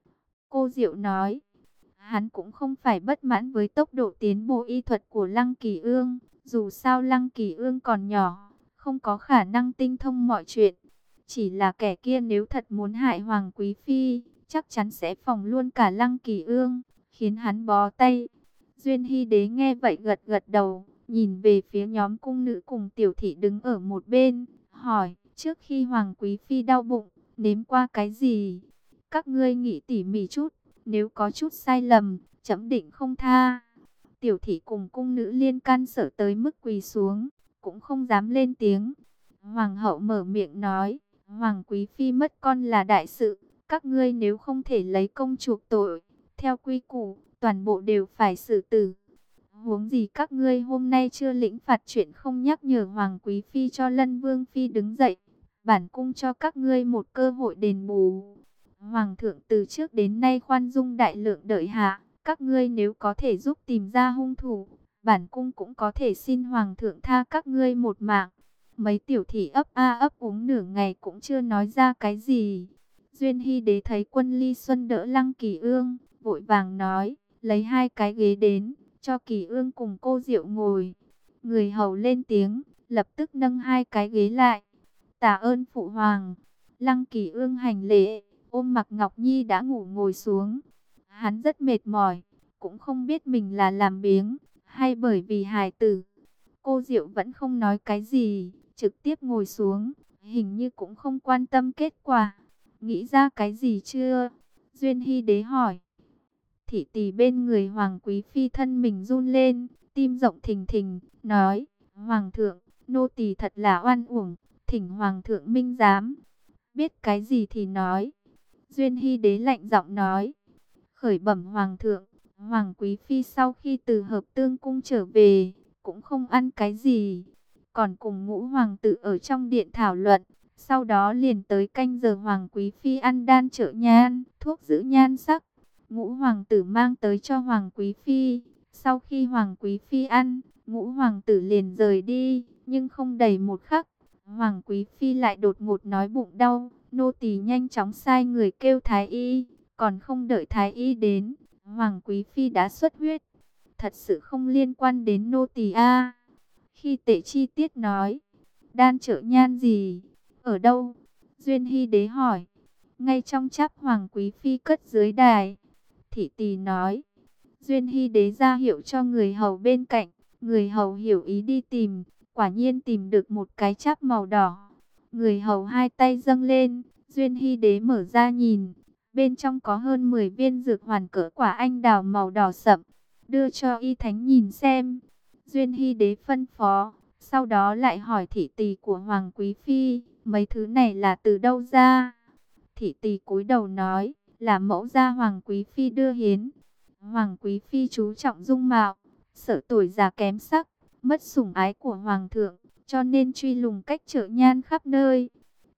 Cô Diệu nói, hắn cũng không phải bất mãn với tốc độ tiến bộ y thuật của Lăng Kỳ Ương, dù sao Lăng Kỳ Ương còn nhỏ, không có khả năng tinh thông mọi chuyện. Chỉ là kẻ kia nếu thật muốn hại Hoàng Quý Phi, chắc chắn sẽ phòng luôn cả Lăng Kỳ Ương, khiến hắn bó tay. Duyên Hy Đế nghe vậy gật gật đầu, nhìn về phía nhóm cung nữ cùng tiểu thị đứng ở một bên, hỏi, trước khi Hoàng Quý Phi đau bụng, nếm qua cái gì? Các ngươi nghĩ tỉ mỉ chút, nếu có chút sai lầm, chấm định không tha. Tiểu thị cùng cung nữ liên can sợ tới mức quỳ xuống, cũng không dám lên tiếng. Hoàng hậu mở miệng nói, Hoàng Quý Phi mất con là đại sự, các ngươi nếu không thể lấy công chuộc tội, theo quy củ, toàn bộ đều phải xử tử. Huống gì các ngươi hôm nay chưa lĩnh phạt chuyện không nhắc nhở Hoàng Quý Phi cho Lân Vương Phi đứng dậy, bản cung cho các ngươi một cơ hội đền bù. Hoàng thượng từ trước đến nay khoan dung đại lượng đợi hạ, các ngươi nếu có thể giúp tìm ra hung thủ, bản cung cũng có thể xin Hoàng thượng tha các ngươi một mạng. Mấy tiểu thị ấp a ấp úng nửa ngày cũng chưa nói ra cái gì. Duyên Hy Đế thấy Quân Ly Xuân đỡ Lăng Kỳ Ương, vội vàng nói, lấy hai cái ghế đến, cho Kỳ Ương cùng cô Diệu ngồi. Người hầu lên tiếng, lập tức nâng hai cái ghế lại. Tạ ơn phụ hoàng. Lăng Kỳ Ương hành lễ, ôm Mạc Ngọc Nhi đã ngủ ngồi xuống. Hắn rất mệt mỏi, cũng không biết mình là làm biếng, hay bởi vì hài tử. Cô Diệu vẫn không nói cái gì, trực tiếp ngồi xuống, hình như cũng không quan tâm kết quả. Nghĩ ra cái gì chưa? Duyên Hy Đế hỏi. Thị tỳ bên người Hoàng Quý Phi thân mình run lên, tim rộng thình thình, nói, Hoàng thượng, nô tỳ thật là oan uổng, thỉnh Hoàng thượng minh giám. Biết cái gì thì nói. Duyên Hy Đế lạnh giọng nói, khởi bẩm Hoàng thượng, Hoàng Quý Phi sau khi từ Hợp Tương Cung trở về, cũng không ăn cái gì, còn cùng ngũ hoàng tử ở trong điện thảo luận. Sau đó liền tới canh giờ Hoàng Quý Phi ăn đan trợ nhan, thuốc giữ nhan sắc. Ngũ hoàng tử mang tới cho Hoàng Quý Phi. Sau khi Hoàng Quý Phi ăn, ngũ hoàng tử liền rời đi, nhưng không đầy một khắc, Hoàng Quý Phi lại đột ngột nói bụng đau. Nô tỳ nhanh chóng sai người kêu thái y, còn không đợi thái y đến, Hoàng Quý Phi đã xuất huyết. Thật sự không liên quan đến nô tỳ a. Khi Tệ chi tiết nói, đan trợ nhan gì, ở đâu? Duyên Hy Đế hỏi. Ngay trong cháp Hoàng Quý Phi cất dưới đài. Thị tỳ nói. Duyên Hy Đế ra hiệu cho người hầu bên cạnh, người hầu hiểu ý đi tìm, quả nhiên tìm được một cái cháp màu đỏ. Người hầu hai tay dâng lên, Duyên Hy Đế mở ra nhìn, bên trong có hơn mười viên dược hoàn cỡ quả anh đào màu đỏ sậm, đưa cho y thánh nhìn xem. Duyên Hy Đế phân phó, sau đó lại hỏi thị tỳ của Hoàng Quý Phi, mấy thứ này là từ đâu ra? Thị tỳ cúi đầu nói, là mẫu gia Hoàng Quý Phi đưa hiến. Hoàng Quý Phi chú trọng dung mạo, sợ tuổi già kém sắc, mất sủng ái của Hoàng thượng, cho nên truy lùng cách trợ nhan khắp nơi.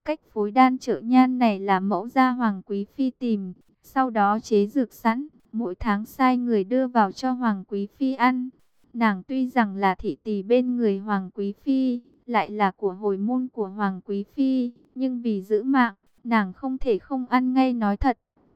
cách phối đan trợ nhan này là mẫu gia Hoàng Quý Phi tìm, sau đó chế dược sẵn, mỗi tháng sai người đưa vào cho Hoàng Quý Phi ăn. Nàng tuy rằng là thị tỳ bên người Hoàng Quý Phi, lại là của hồi môn của Hoàng Quý Phi, nhưng vì giữ mạng, nàng không thể không ăn ngay nói thật.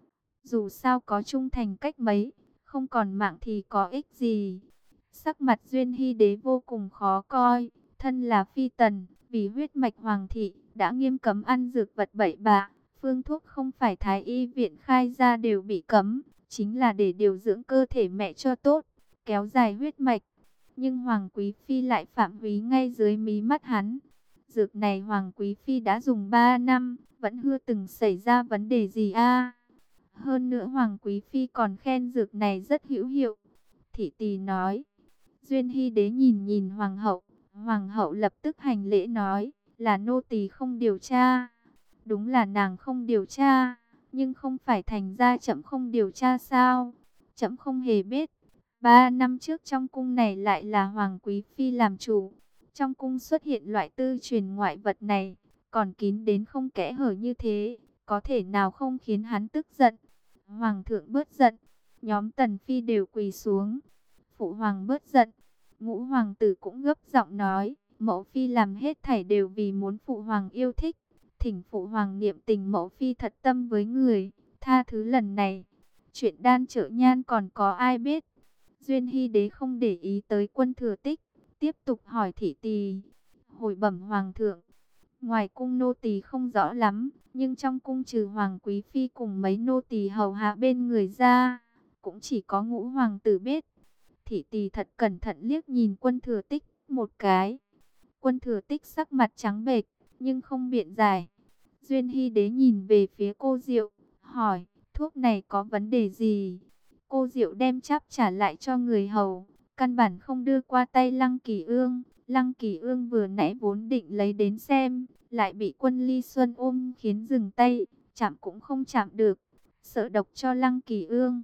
Dù sao có trung thành cách mấy, không còn mạng thì có ích gì. Sắc mặt Duyên Hy Đế vô cùng khó coi, thân là phi tần, vì huyết mạch hoàng thị, đã nghiêm cấm ăn dược vật bậy bạ. Phương thuốc không phải thái y viện khai ra đều bị cấm, chính là để điều dưỡng cơ thể mẹ cho tốt, kéo dài huyết mạch. Nhưng Hoàng Quý Phi lại phạm húy ngay dưới mí mắt hắn. Dược này Hoàng Quý Phi đã dùng ba năm, vẫn chưa từng xảy ra vấn đề gì a. Hơn nữa Hoàng Quý Phi còn khen dược này rất hữu hiệu. Thị tỳ nói. Duyên Hy Đế nhìn nhìn Hoàng hậu. Hoàng hậu lập tức hành lễ nói là nô tỳ không điều tra. Đúng là nàng không điều tra, nhưng không phải thành ra trẫm không điều tra sao? Trẫm không hề biết. Ba năm trước trong cung này lại là Hoàng Quý Phi làm chủ. Trong cung xuất hiện loại tư truyền ngoại vật này, còn kín đến không kẽ hở như thế, có thể nào không khiến hắn tức giận? Hoàng thượng bớt giận, nhóm Tần Phi đều quỳ xuống. Phụ hoàng bớt giận, Ngũ hoàng tử cũng gấp giọng nói, mẫu phi làm hết thảy đều vì muốn phụ hoàng yêu thích. Thỉnh phụ hoàng niệm tình mẫu phi thật tâm với người, tha thứ lần này. Chuyện đan trợ nhan còn có ai biết? Duyên Hy Đế không để ý tới Quân Thừa Tích, tiếp tục hỏi thị tỳ. Hồi bẩm hoàng thượng, ngoài cung nô tỳ không rõ lắm, nhưng trong cung trừ Hoàng Quý Phi cùng mấy nô tỳ hầu hạ bên người ra, cũng chỉ có Ngũ hoàng tử biết. Thị tỳ thật cẩn thận liếc nhìn Quân Thừa Tích một cái. Quân Thừa Tích sắc mặt trắng bệch, nhưng không biện giải. Duyên Hy Đế nhìn về phía cô Diệu, hỏi, thuốc này có vấn đề gì? Cô Diệu đem cháp trả lại cho người hầu, căn bản không đưa qua tay Lăng Kỳ Ương. Lăng Kỳ Ương vừa nãy vốn định lấy đến xem, lại bị Quân Ly Xuân ôm khiến dừng tay, chạm cũng không chạm được, sợ độc cho Lăng Kỳ Ương.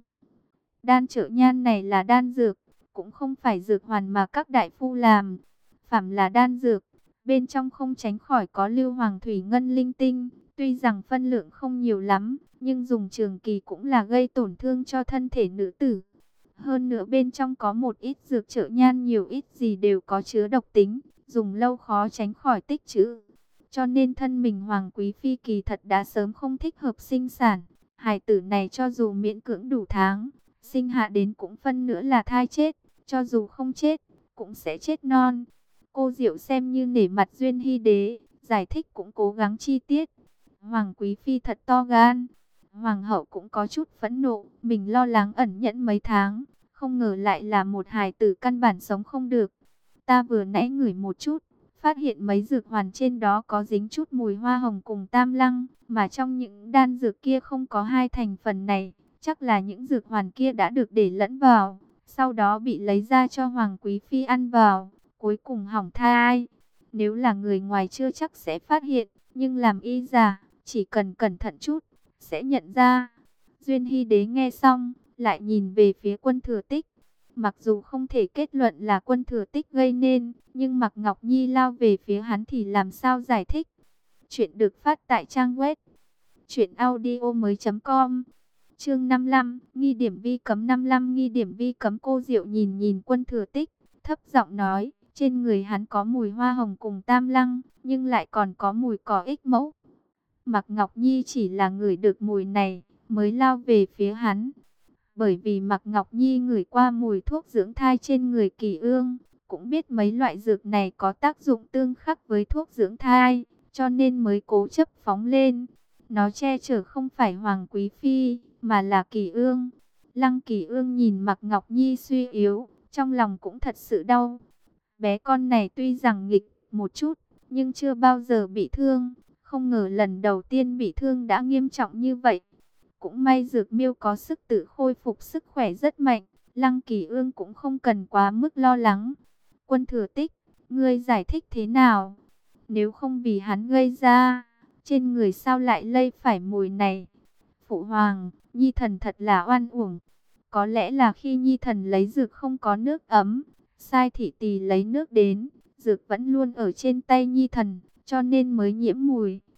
Đan trợ nhan này là đan dược, cũng không phải dược hoàn mà các đại phu làm. Phàm là đan dược, bên trong không tránh khỏi có lưu hoàng thủy ngân linh tinh, tuy rằng phân lượng không nhiều lắm, nhưng dùng trường kỳ cũng là gây tổn thương cho thân thể nữ tử. Hơn nữa bên trong có một ít dược trợ nhan, nhiều ít gì đều có chứa độc tính, dùng lâu khó tránh khỏi tích trữ. Cho nên thân mình Hoàng Quý Phi kỳ thật đã sớm không thích hợp sinh sản. Hài tử này cho dù miễn cưỡng đủ tháng, sinh hạ đến cũng phân nữa là thai chết, cho dù không chết, cũng sẽ chết non. Cô Diệu xem như nể mặt Duyên Hy Đế, giải thích cũng cố gắng chi tiết. Hoàng Quý Phi thật to gan. Hoàng hậu cũng có chút phẫn nộ, mình lo lắng ẩn nhẫn mấy tháng, không ngờ lại là một hài tử căn bản sống không được. Ta vừa nãy ngửi một chút, phát hiện mấy dược hoàn trên đó có dính chút mùi hoa hồng cùng tam lăng, mà trong những đan dược kia không có hai thành phần này, chắc là những dược hoàn kia đã được để lẫn vào, sau đó bị lấy ra cho Hoàng Quý Phi ăn vào, cuối cùng hỏng thai. Nếu là người ngoài chưa chắc sẽ phát hiện, nhưng làm y giả, chỉ cần cẩn thận chút, sẽ nhận ra. Duyên Hy Đế nghe xong, lại nhìn về phía Quân Thừa Tích. Mặc dù không thể kết luận là Quân Thừa Tích gây nên, nhưng Mạc Ngọc Nhi lao về phía hắn thì làm sao giải thích. Chuyện được phát tại trang web truyện audio mới chấm com. Chương năm mươi lăm, nghi điểm vi cấm. Năm mươi lăm nghi điểm vi cấm. Cô Diệu nhìn nhìn Quân Thừa Tích, thấp giọng nói, trên người hắn có mùi hoa hồng cùng tam lăng, nhưng lại còn có mùi cỏ ích mẫu. Mạc Ngọc Nhi chỉ là ngửi được mùi này, mới lao về phía hắn. Bởi vì Mạc Ngọc Nhi ngửi qua mùi thuốc dưỡng thai trên người Kỳ Ương, cũng biết mấy loại dược này có tác dụng tương khắc với thuốc dưỡng thai, cho nên mới cố chấp phóng lên. Nó che chở không phải Hoàng Quý Phi, mà là Kỳ Ương. Lăng Kỳ Ương nhìn Mạc Ngọc Nhi suy yếu, trong lòng cũng thật sự đau. Bé con này tuy rằng nghịch một chút, nhưng chưa bao giờ bị thương. Không ngờ lần đầu tiên bị thương đã nghiêm trọng như vậy. Cũng may Dược Miêu có sức tự khôi phục sức khỏe rất mạnh. Lăng Kỳ Ương cũng không cần quá mức lo lắng. Quân Thừa Tích, ngươi giải thích thế nào? Nếu không vì hắn gây ra, trên người sao lại lây phải mùi này? Phụ hoàng, Nhi thần thật là oan uổng. Có lẽ là khi Nhi thần lấy dược không có nước ấm, sai thị tỳ lấy nước đến, dược vẫn luôn ở trên tay Nhi thần, cho nên mới nhiễm mùi.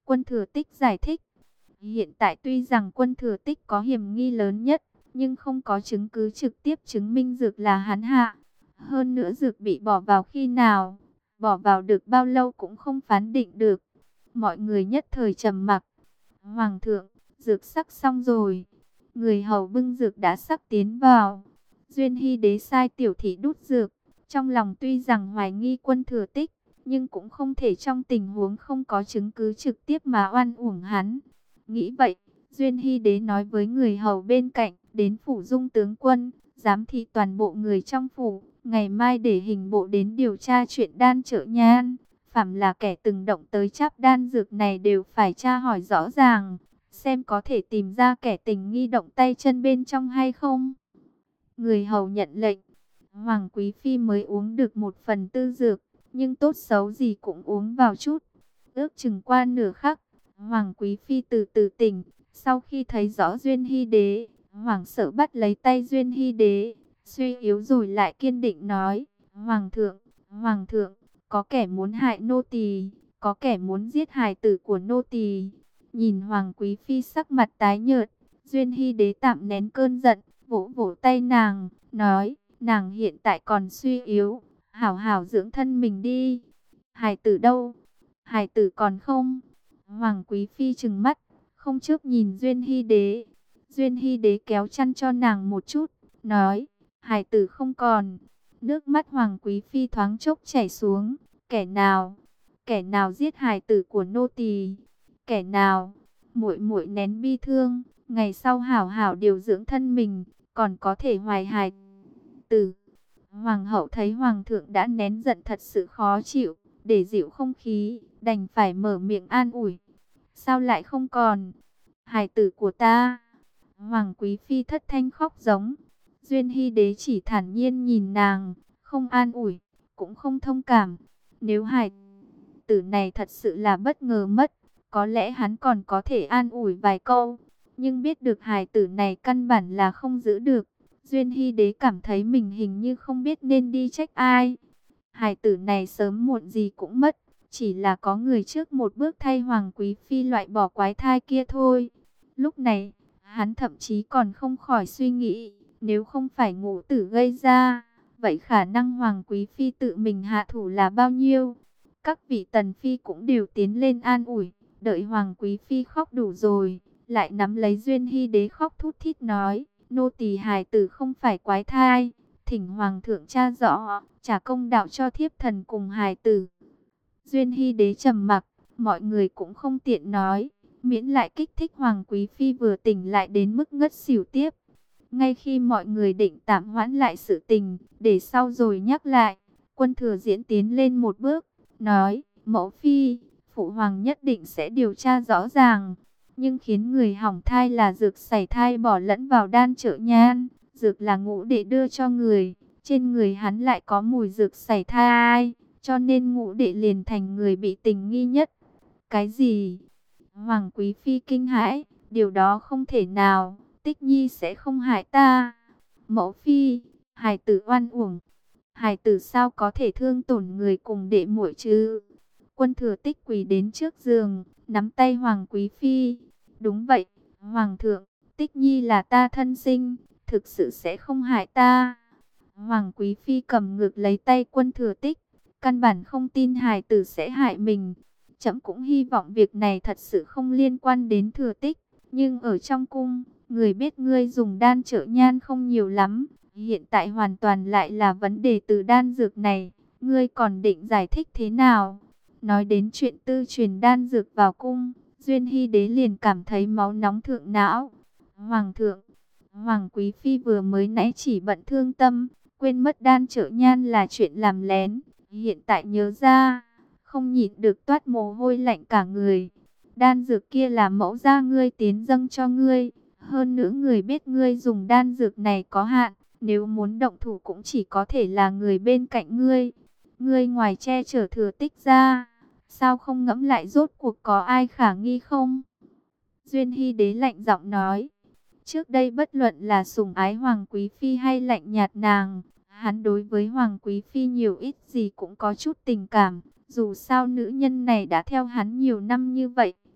Quân Thừa Tích giải thích. Hiện tại tuy rằng Quân Thừa Tích có hiểm nghi lớn nhất, nhưng không có chứng cứ trực tiếp chứng minh dược là hắn hạ. Hơn nữa dược bị bỏ vào khi nào, bỏ vào được bao lâu cũng không phán định được. Mọi người nhất thời trầm mặc. Hoàng thượng, dược sắc xong rồi. Người hầu bưng dược đã sắc tiến vào. Duyên Hy Đế sai tiểu thị đút dược. Trong lòng tuy rằng hoài nghi Quân Thừa Tích, nhưng cũng không thể trong tình huống không có chứng cứ trực tiếp mà oan uổng hắn. Nghĩ vậy, Duyên Hy Đế nói với người hầu bên cạnh, đến phủ Dung tướng quân, giám thị toàn bộ người trong phủ, ngày mai để hình bộ đến điều tra chuyện đan Chợ Nhan. Phàm là kẻ từng động tới cháp đan dược này đều phải tra hỏi rõ ràng, xem có thể tìm ra kẻ tình nghi động tay chân bên trong hay không. Người hầu nhận lệnh. Hoàng Quý Phi mới uống được một phần tư dược, nhưng tốt xấu gì cũng uống vào chút. Ước chừng qua nửa khắc, Hoàng Quý Phi từ từ tỉnh. Sau khi thấy rõ Duyên Hy Đế, Hoàng sợ bắt lấy tay Duyên Hy Đế, suy yếu rồi lại kiên định nói: Hoàng thượng, Hoàng thượng, có kẻ muốn hại nô tỳ, có kẻ muốn giết hài tử của nô tỳ. Nhìn Hoàng Quý Phi sắc mặt tái nhợt, Duyên Hy Đế tạm nén cơn giận, vỗ vỗ tay nàng, nói: nàng hiện tại còn suy yếu, hảo hảo dưỡng thân mình đi. Hài tử đâu? Hài tử còn không? Hoàng Quý Phi trừng mắt, không chớp nhìn Duyên Hy Đế. Duyên Hy Đế kéo chăn cho nàng một chút, nói: hài tử không còn. Nước mắt Hoàng Quý Phi thoáng chốc chảy xuống. Kẻ nào? Kẻ nào giết hài tử của nô tỳ? Kẻ nào? Muội muội nén bi thương, ngày sau hảo hảo điều dưỡng thân mình, còn có thể hoài hài tử. Hoàng hậu thấy hoàng thượng đã nén giận thật sự khó chịu, để dịu không khí, đành phải mở miệng an ủi. Sao lại không còn? Hài tử của ta. Hoàng Quý Phi thất thanh khóc giống. Duyên Hy Đế chỉ thản nhiên nhìn nàng, không an ủi, cũng không thông cảm. Nếu hài tử này thật sự là bất ngờ mất, có lẽ hắn còn có thể an ủi vài câu. Nhưng biết được hài tử này căn bản là không giữ được, Duyên Hy Đế cảm thấy mình hình như không biết nên đi trách ai. Hài tử này sớm muộn gì cũng mất, chỉ là có người trước một bước thay Hoàng Quý Phi loại bỏ quái thai kia thôi. Lúc này, hắn thậm chí còn không khỏi suy nghĩ, nếu không phải Ngũ Tử gây ra, vậy khả năng Hoàng Quý Phi tự mình hạ thủ là bao nhiêu? Các vị tần phi cũng đều tiến lên an ủi, đợi Hoàng Quý Phi khóc đủ rồi, lại nắm lấy Duyên Hy Đế khóc thút thít nói: nô tỳ hài tử không phải quái thai, thỉnh Hoàng thượng tra rõ, trả công đạo cho thiếp thần cùng hài tử. Duyên Hy Đế trầm mặc, mọi người cũng không tiện nói, miễn lại kích thích Hoàng Quý Phi vừa tỉnh lại đến mức ngất xỉu tiếp. Ngay khi mọi người định tạm hoãn lại sự tình, để sau rồi nhắc lại, Quân Thừa Diễn tiến lên một bước, nói: mẫu phi, phụ hoàng nhất định sẽ điều tra rõ ràng. Nhưng khiến người hỏng thai là dược sảy thai bỏ lẫn vào đan Chợ Nhan. Dược là Ngũ đệ đưa cho người, trên người hắn lại có mùi dược sảy thai, cho nên Ngũ đệ liền thành người bị tình nghi nhất. Cái gì? Hoàng Quý Phi kinh hãi, điều đó không thể nào, Tích Nhi sẽ không hại ta. Mẫu phi, hài tử oan uổng, hài tử sao có thể thương tổn người cùng đệ muội chứ? Quân Thừa Tích quỳ đến trước giường, nắm tay Hoàng Quý Phi. Đúng vậy, Hoàng thượng, Tích Nhi là ta thân sinh, thực sự sẽ không hại ta. Hoàng Quý Phi cầm ngược lấy tay Quân Thừa Tích, căn bản không tin hài tử sẽ hại mình. Trẫm cũng hy vọng việc này thật sự không liên quan đến Thừa Tích, nhưng ở trong cung, người biết ngươi dùng đan Chợ Nhan không nhiều lắm, hiện tại hoàn toàn lại là vấn đề từ đan dược này, ngươi còn định giải thích thế nào? Nói đến chuyện tư truyền đan dược vào cung, Duyên Hy Đế liền cảm thấy máu nóng thượng não. Hoàng thượng, Hoàng Quý Phi vừa mới nãy chỉ bận thương tâm, quên mất đan Chợ Nhan là chuyện làm lén, hiện tại nhớ ra, không nhịn được toát mồ hôi lạnh cả người. Đan dược kia là mẫu gia ngươi tiến dâng cho ngươi, hơn nữa người biết ngươi dùng đan dược này có hạn, nếu muốn động thủ cũng chỉ có thể là người bên cạnh ngươi. Ngươi ngoài che chở Thừa Tích ra, sao không ngẫm lại rốt cuộc có ai khả nghi không? Duyên Hy Đế lạnh giọng nói. Trước đây bất luận là sủng ái Hoàng Quý Phi hay lạnh nhạt nàng, hắn đối với Hoàng Quý Phi nhiều ít gì cũng có chút tình cảm. Dù sao nữ nhân này đã theo hắn nhiều năm như vậy,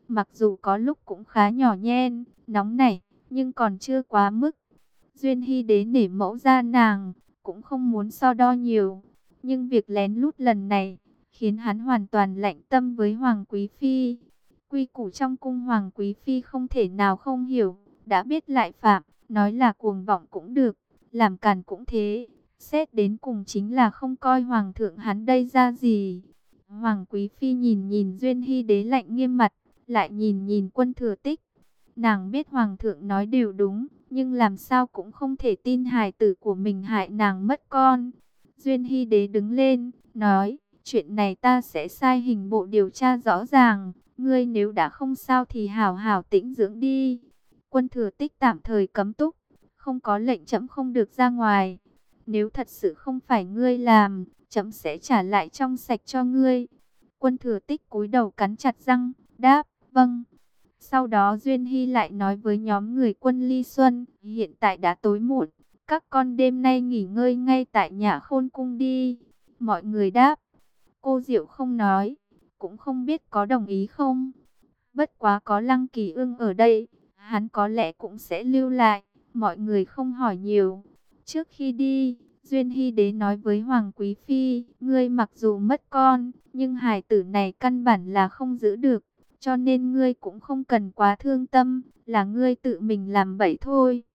mặc dù có lúc cũng khá nhỏ nhen, nóng nảy, nhưng còn chưa quá mức. Duyên Hy Đế nể mẫu ra nàng, cũng không muốn so đo nhiều. Nhưng việc lén lút lần này, khiến hắn hoàn toàn lạnh tâm với Hoàng Quý Phi. Quy củ trong cung Hoàng Quý Phi không thể nào không hiểu, đã biết lại phạm, nói là cuồng vọng cũng được, làm càn cũng thế. Xét đến cùng chính là không coi Hoàng thượng hắn đây ra gì. Hoàng Quý Phi nhìn nhìn Duyên Hy Đế lạnh nghiêm mặt, lại nhìn nhìn Quân Thừa Tích. Nàng biết Hoàng thượng nói đều đúng, nhưng làm sao cũng không thể tin hài tử của mình hại nàng mất con. Duyên Hy Đế đứng lên, nói, chuyện này ta sẽ sai hình bộ điều tra rõ ràng. Ngươi nếu đã không sao thì hảo hảo tĩnh dưỡng đi. Quân Thừa Tích tạm thời cấm túc, không có lệnh trẫm không được ra ngoài. Nếu thật sự không phải ngươi làm, trẫm sẽ trả lại trong sạch cho ngươi. Quân Thừa Tích cúi đầu cắn chặt răng, đáp, vâng. Sau đó Duyên Hy lại nói với nhóm người Quân Ly Xuân, hiện tại đã tối muộn, các con đêm nay nghỉ ngơi ngay tại nhà Khôn Cung đi. Mọi người đáp, cô Diệu không nói, cũng không biết có đồng ý không. Bất quá có Lăng Kỳ Ưng ở đây, hắn có lẽ cũng sẽ lưu lại, mọi người không hỏi nhiều. Trước khi đi, Duyên Hy Đế nói với Hoàng Quý Phi, ngươi mặc dù mất con, nhưng hài tử này căn bản là không giữ được, cho nên ngươi cũng không cần quá thương tâm, là ngươi tự mình làm bậy thôi.